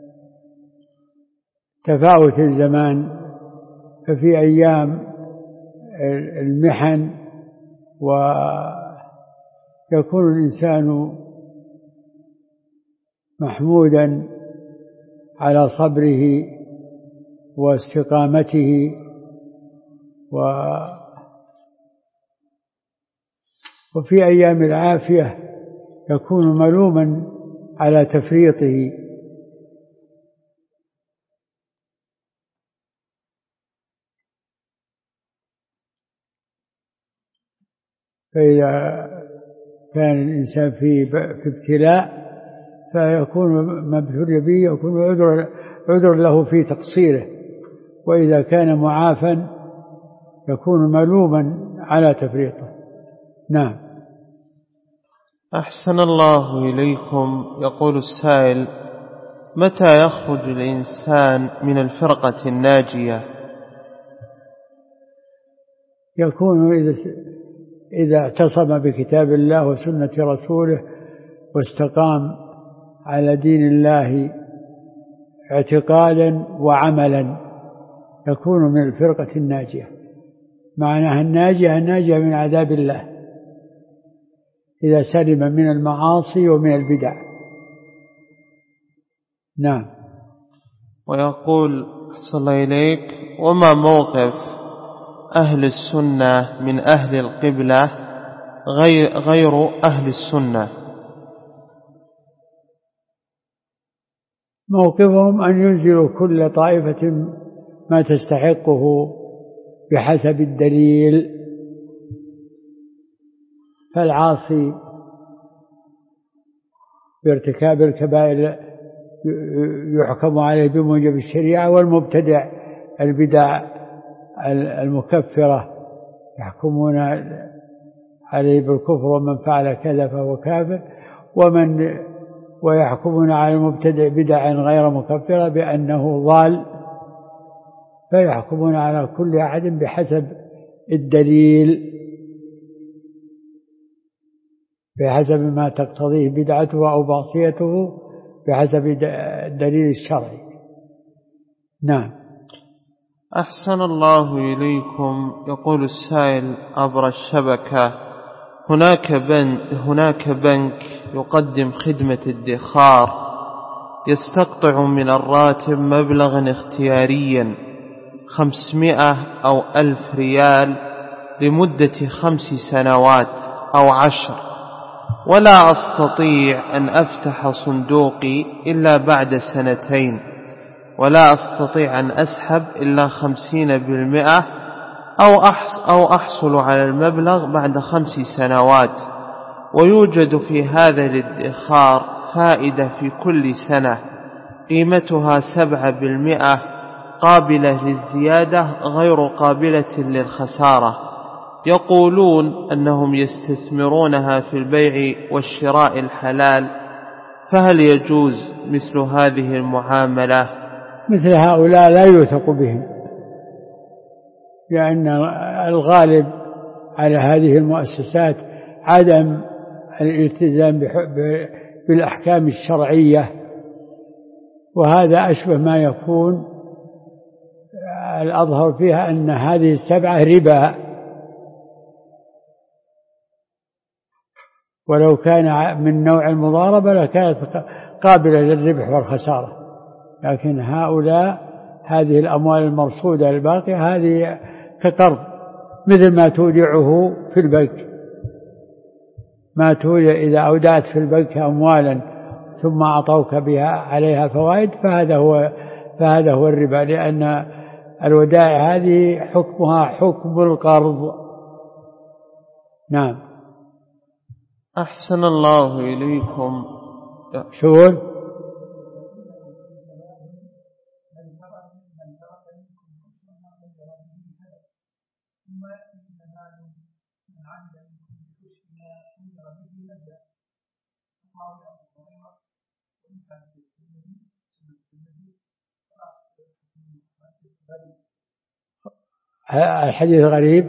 Speaker 2: تفاوت الزمان، ففي أيام المحن ويكون الإنسان محمودا على صبره واستقامته، وفي أيام العافية يكون ملوما على تفريطه. فإذا كان الإنسان في ابتلاء فيكون ما ابتلي به يكون عذر له في تقصيره، وإذا كان معافى يكون ملوما على تفريطه. نعم.
Speaker 3: أحسن الله إليكم. يقول السائل: متى يخرج الإنسان من الفرقة الناجية؟
Speaker 2: يكون إذا اعتصم بكتاب الله وسنة رسوله واستقام على دين الله اعتقادا وعملا، يكون من الفرقة الناجية. معناها الناجية من عذاب الله، إذا سلم من المعاصي ومن البدع. نعم.
Speaker 3: ويقول: أحسن الله إليك، وما موقف أهل السنة من أهل القبلة غير أهل السنة؟
Speaker 2: موقفهم أن ينزلوا كل طائفة ما تستحقه بحسب الدليل، فالعاصي بارتكاب الكبائر يحكم عليه بموجب الشريعة، والمبتدع البدع المكفرة يحكمون عليه بالكفر، ومن فعل كذا فهو كافر، ويحكمون على المبتدع بدعا غير مكفرة بأنه ضال، فيحكمون على كل أحد بحسب الدليل، بحسب ما تقتضيه بدعته أو معصيته، بحسب الدليل الشرعي. نعم.
Speaker 3: أحسن الله إليكم. يقول السائل عبر الشبكة: هناك بنك يقدم خدمة الادخار، يستقطع من الراتب مبلغا اختياريا 500 أو 1000 ريال لمدة 5 سنوات أو 10، ولا أستطيع أن أفتح صندوقي إلا بعد 2 سنين، ولا أستطيع أن أسحب إلا 50%، أو أحصل على المبلغ بعد 5 سنوات، ويوجد في هذا الادخار فائدة في كل سنة قيمتها 7% قابلة للزيادة غير قابلة للخسارة. يقولون أنهم يستثمرونها في البيع والشراء الحلال، فهل يجوز مثل هذه المعاملة؟
Speaker 2: مثل هؤلاء لا يوثق بهم، لأن الغالب على هذه المؤسسات عدم الالتزام بالأحكام الشرعية، وهذا أشبه ما يكون الأظهر فيها أن هذه 7 ربا، ولو كان من نوع المضاربة لكانت قابلة للربح والخسارة. لكن هؤلاء هذه الأموال المرصودة الباقية هذه كقرض، مثل ما تودعه في البنك، ما تودع إذا أودعت في البنك أموالا ثم أعطوك بها عليها فوائد، فهذا هو الربا، لأن الودائع هذه حكمها حكم القرض. نعم.
Speaker 3: أحسن الله إليكم.
Speaker 2: شغل الحديث غريب.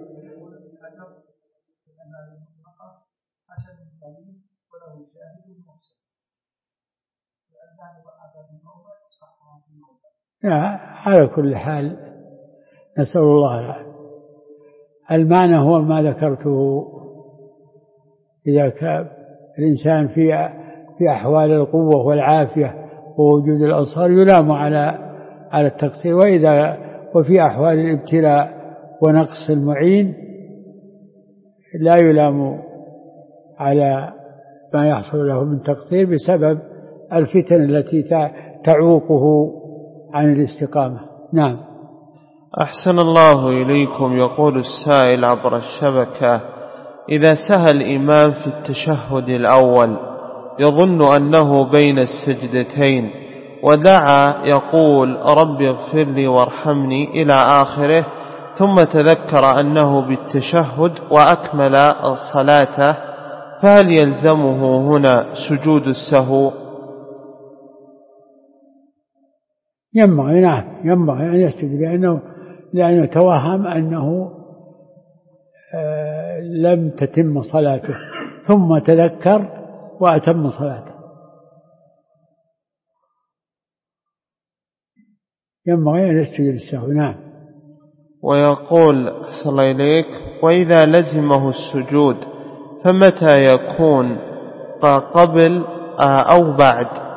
Speaker 2: على كل حال نسأل الله العافية. المعنى هو ما ذكرته، إذا كان الإنسان في أحوال القوة والعافية ووجود الأنصار يلام على التقصير، وفي أحوال الابتلاء ونقص المعين لا يلام على ما يحصل له من تقصير بسبب الفتن التي تعوقه عن الاستقامة. نعم.
Speaker 3: أحسن الله إليكم. يقول السائل عبر الشبكة: إذا سهى الإمام في التشهد الأول يظن أنه بين السجدتين ودعا يقول رب اغفر لي وارحمني إلى آخره، ثم تذكر أنه بالتشهد وأكمل صلاته، فهل يلزمه هنا سجود السهو؟
Speaker 2: ينبغي أن يسجد، لأنه توهم أنه لم تتم صلاته، ثم تذكر وأتم صلاته. ينبغي أن يسجد السهو. نعم.
Speaker 3: ويقول أحسن الله إليك: وإذا لزمه السجود فمتى يكون، قبل أو بعد؟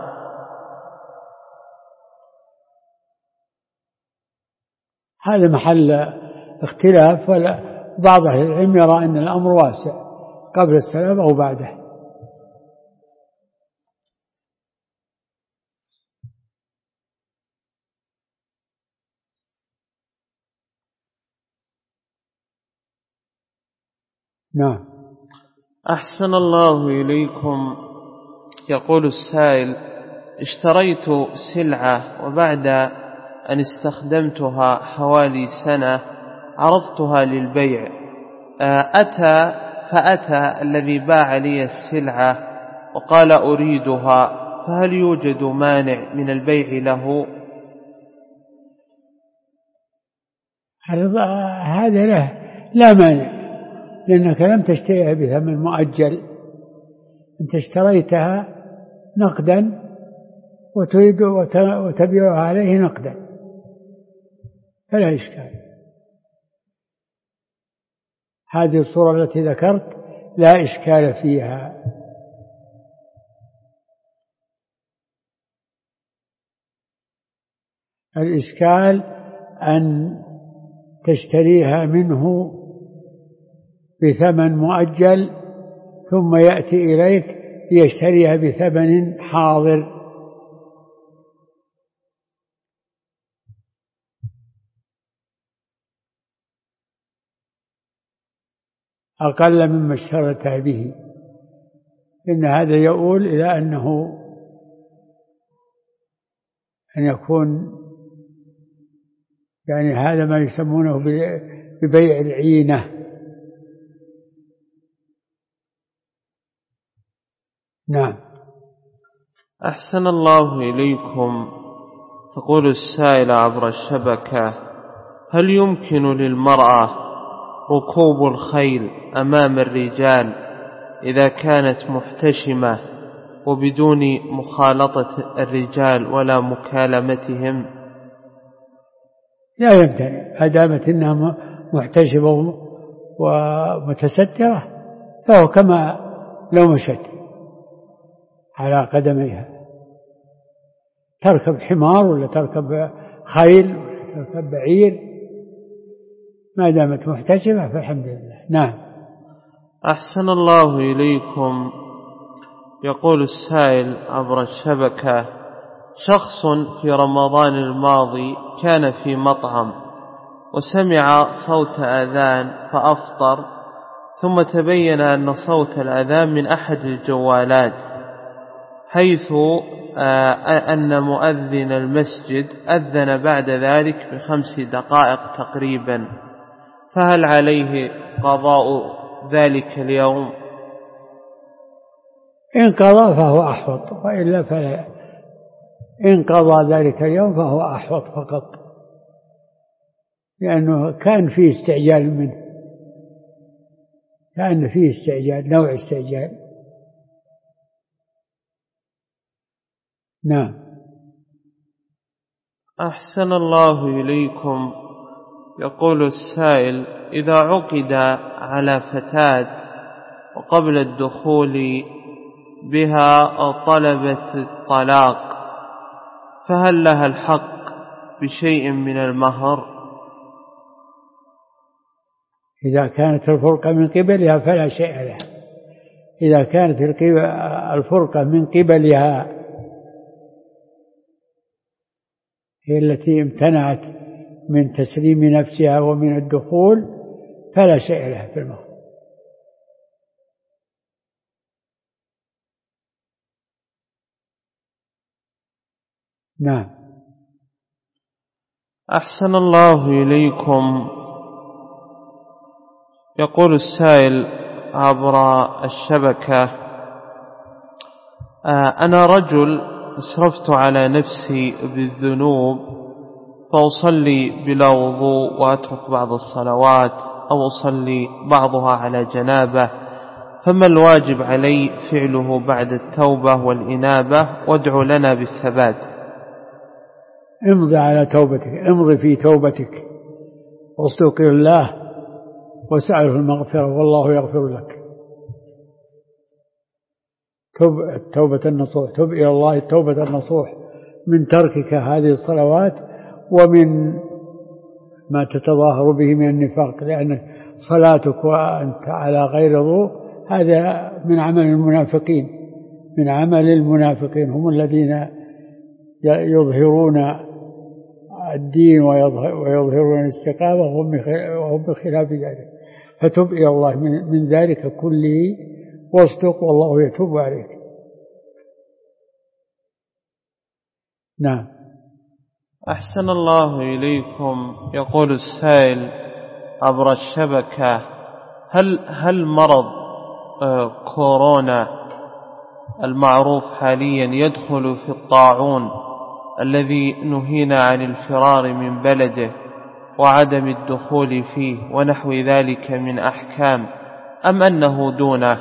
Speaker 2: هذا محل اختلاف، بعض أهل العلم يرى أن الأمر واسع، قبل السلام أو بعده. نعم.
Speaker 3: أحسن الله إليكم. يقول السائل: اشتريت سلعة وبعد أن استخدمتها حوالي سنة عرضتها للبيع، فأتى الذي باع لي السلعة وقال أريدها، فهل يوجد مانع من البيع له؟
Speaker 2: هذا لا مانع، لأنك لم تشتريها بثمن مؤجل، أنت اشتريتها نقدا وتريد وتبيعها عليه نقدا، فلا إشكال. هذه الصورة التي ذكرت لا إشكال فيها. الإشكال أن تشتريها منه بثمن مؤجل ثم يأتي إليك ليشتريها بثمن حاضر، أقل مما اشترته به، إن هذا يؤول إلى أنه أن يكون يعني هذا ما يسمونه ببيع العينة. نعم.
Speaker 3: أحسن الله إليكم. تقول السائلة عبر الشبكة: هل يمكن للمرأة ركوب الخيل أمام الرجال إذا كانت محتشمة وبدون مخالطة الرجال ولا مكالمتهم؟
Speaker 2: لا يمتنع، ما دامت إنها محتشمة ومتسترة فهو كما لو مشت على قدميها، تركب حمار ولا تركب خيل ولا تركب بعير، ما دامت محتشمة فالحمد لله. نعم.
Speaker 3: أحسن الله إليكم. يقول السائل عبر الشبكة: شخص في رمضان الماضي كان في مطعم وسمع صوت أذان فأفطر، ثم تبين أن صوت الأذان من أحد الجوالات، حيث أن مؤذن المسجد أذن بعد ذلك ب5 دقائق تقريبا، فهل عليه قضاء ذلك اليوم؟
Speaker 2: إن قضى فهو أحوط، وإلا فلا. إن قضى ذلك اليوم فهو أحوط فقط، لأنه كان فيه استعجال منه، كان فيه استعجال، نوع استعجال. نعم.
Speaker 3: أحسن الله إليكم. يقول السائل: إذا عقد على فتاة وقبل الدخول بها طلبت الطلاق، فهل لها الحق بشيء من المهر؟
Speaker 2: إذا كانت الفرقة من قبلها فلا شيء لها. إذا كانت الفرقة من قبلها هي التي امتنعت من تسليم نفسها ومن الدخول فلا شيء لها في المهر. نعم.
Speaker 3: أحسن الله إليكم. يقول السائل عبر الشبكة: أنا رجل أسرفت على نفسي بالذنوب، فأصلي بلا وضوء وأترك بعض الصلوات، أو أصلي بعضها على جنابة، فما الواجب علي فعله بعد التوبة والإنابة؟ وادعو لنا بالثبات.
Speaker 2: امضي على توبتك، امضي في توبتك واستغفر الله واسأله المغفرة والله يغفر لك. تب التوبة النصوح، تب إلى الله التوبة النصوح من تركك هذه الصلوات ومن ما تتظاهر به من النفاق، لأن صلاتك وأنت على غير وضوء هذا من عمل المنافقين، من عمل المنافقين، هم الذين يظهرون الدين ويظهرون الاستقامة وهم بخلاف ذلك. فتب إلى الله من ذلك كله واصدق والله يتوب عليك. نعم.
Speaker 3: أحسن الله إليكم. يقول السائل عبر الشبكة: هل مرض كورونا المعروف حاليا يدخل في الطاعون الذي نهينا عن الفرار من بلده وعدم الدخول فيه ونحو ذلك من أحكام، أم أنه دونه؟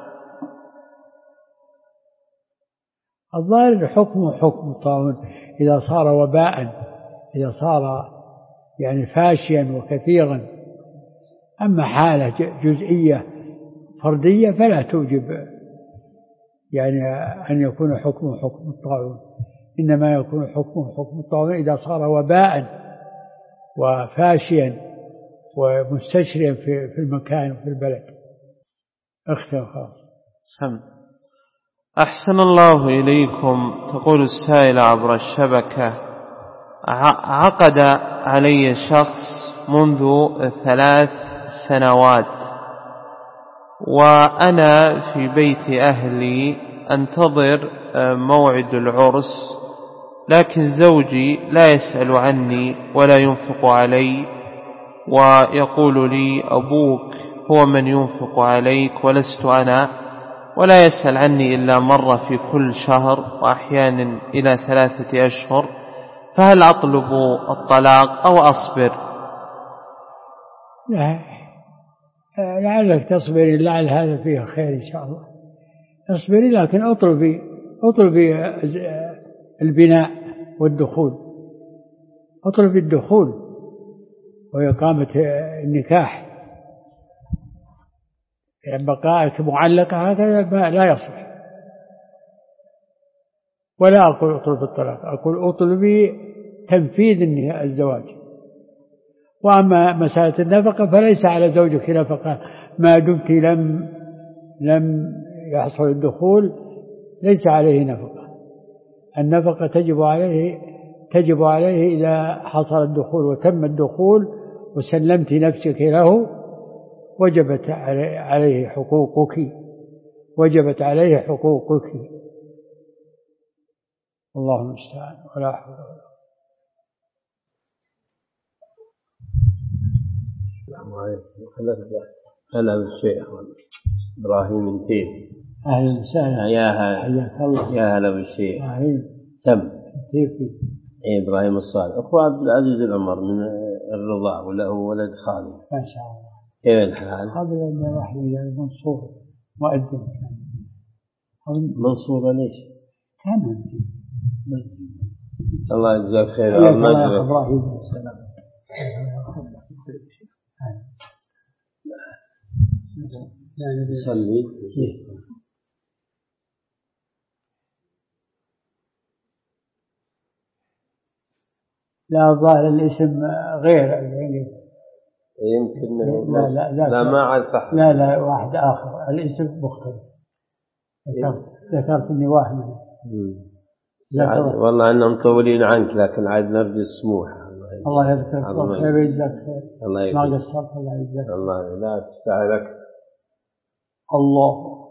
Speaker 2: الظاهر حكم الطاعون إذا صار وباء، إذا صار يعني فاشيا وكثيرا. أما حالة جزئية فردية فلا توجب يعني أن يكون حكم الطاعون، إنما يكون حكم الطاعون إذا صار وباء وفاشيا ومستشريا في المكان وفي البلد. اختر خاص.
Speaker 3: سم. أحسن الله إليكم. تقول السائلة عبر الشبكة: عقد علي شخص منذ 3 سنوات وأنا في بيت أهلي أنتظر موعد العرس، لكن زوجي لا يسأل عني ولا ينفق علي، ويقول لي أبوك هو من ينفق عليك ولست أنا، ولا يسأل عني إلا مرة في كل شهر وأحيانا إلى 3 أشهر، فهل أطلب الطلاق أو أصبر؟
Speaker 2: لا، لعلك تصبري، لعل هذا فيه خير إن شاء الله. اصبري، لكن اطلبي البناء والدخول، اطلبي الدخول وإقامة النكاح. بقائك معلقة هذا لا يصلح. ولا أقول اطلب الطلاق، أقول اطلبي تنفيذ الزواج. وأما مسألة النفقة فليس على زوجك نفقة ما دمت لم يحصل الدخول، ليس عليه نفقة. النفقة تجب عليه إذا حصل الدخول وتم الدخول وسلمت نفسك له، وجبت عليه حقوقك، وجبت عليه حقوقك. الله المستعان، ولا حول ولا قوة.
Speaker 4: هلا بالشيخ إبراهيم انتين.
Speaker 2: أهلا وسهلا، حياك الله.
Speaker 4: يا هلا بالشيخ. سم
Speaker 2: كيف
Speaker 4: إبراهيم الصالح، أخو عبد العزيز العمر من الرضاع، وله ولد خالد
Speaker 2: ما شاء الله.
Speaker 4: كيف الحال؟
Speaker 2: قبل أن يروح إلى منصور مؤذن كان.
Speaker 4: منصور ليش؟
Speaker 2: كان مؤذن.
Speaker 4: الله يجزاك خير.
Speaker 2: الله يا إبراهيم السلام.
Speaker 4: صلي.
Speaker 2: لا، ظاهر الاسم غير
Speaker 4: يمكن.
Speaker 2: لا
Speaker 4: ما عاد.
Speaker 2: لا واحد آخر، الاسم مختلف. ذكرت إني واهم.
Speaker 4: والله أنهم مطولين عنك، لكن عاد نرجو السموح.
Speaker 2: الله يذكرك خير ويجزاك خير.
Speaker 4: الله
Speaker 2: ما قصرت. الله يجزاك.
Speaker 4: الله لا تستعلك.
Speaker 2: الله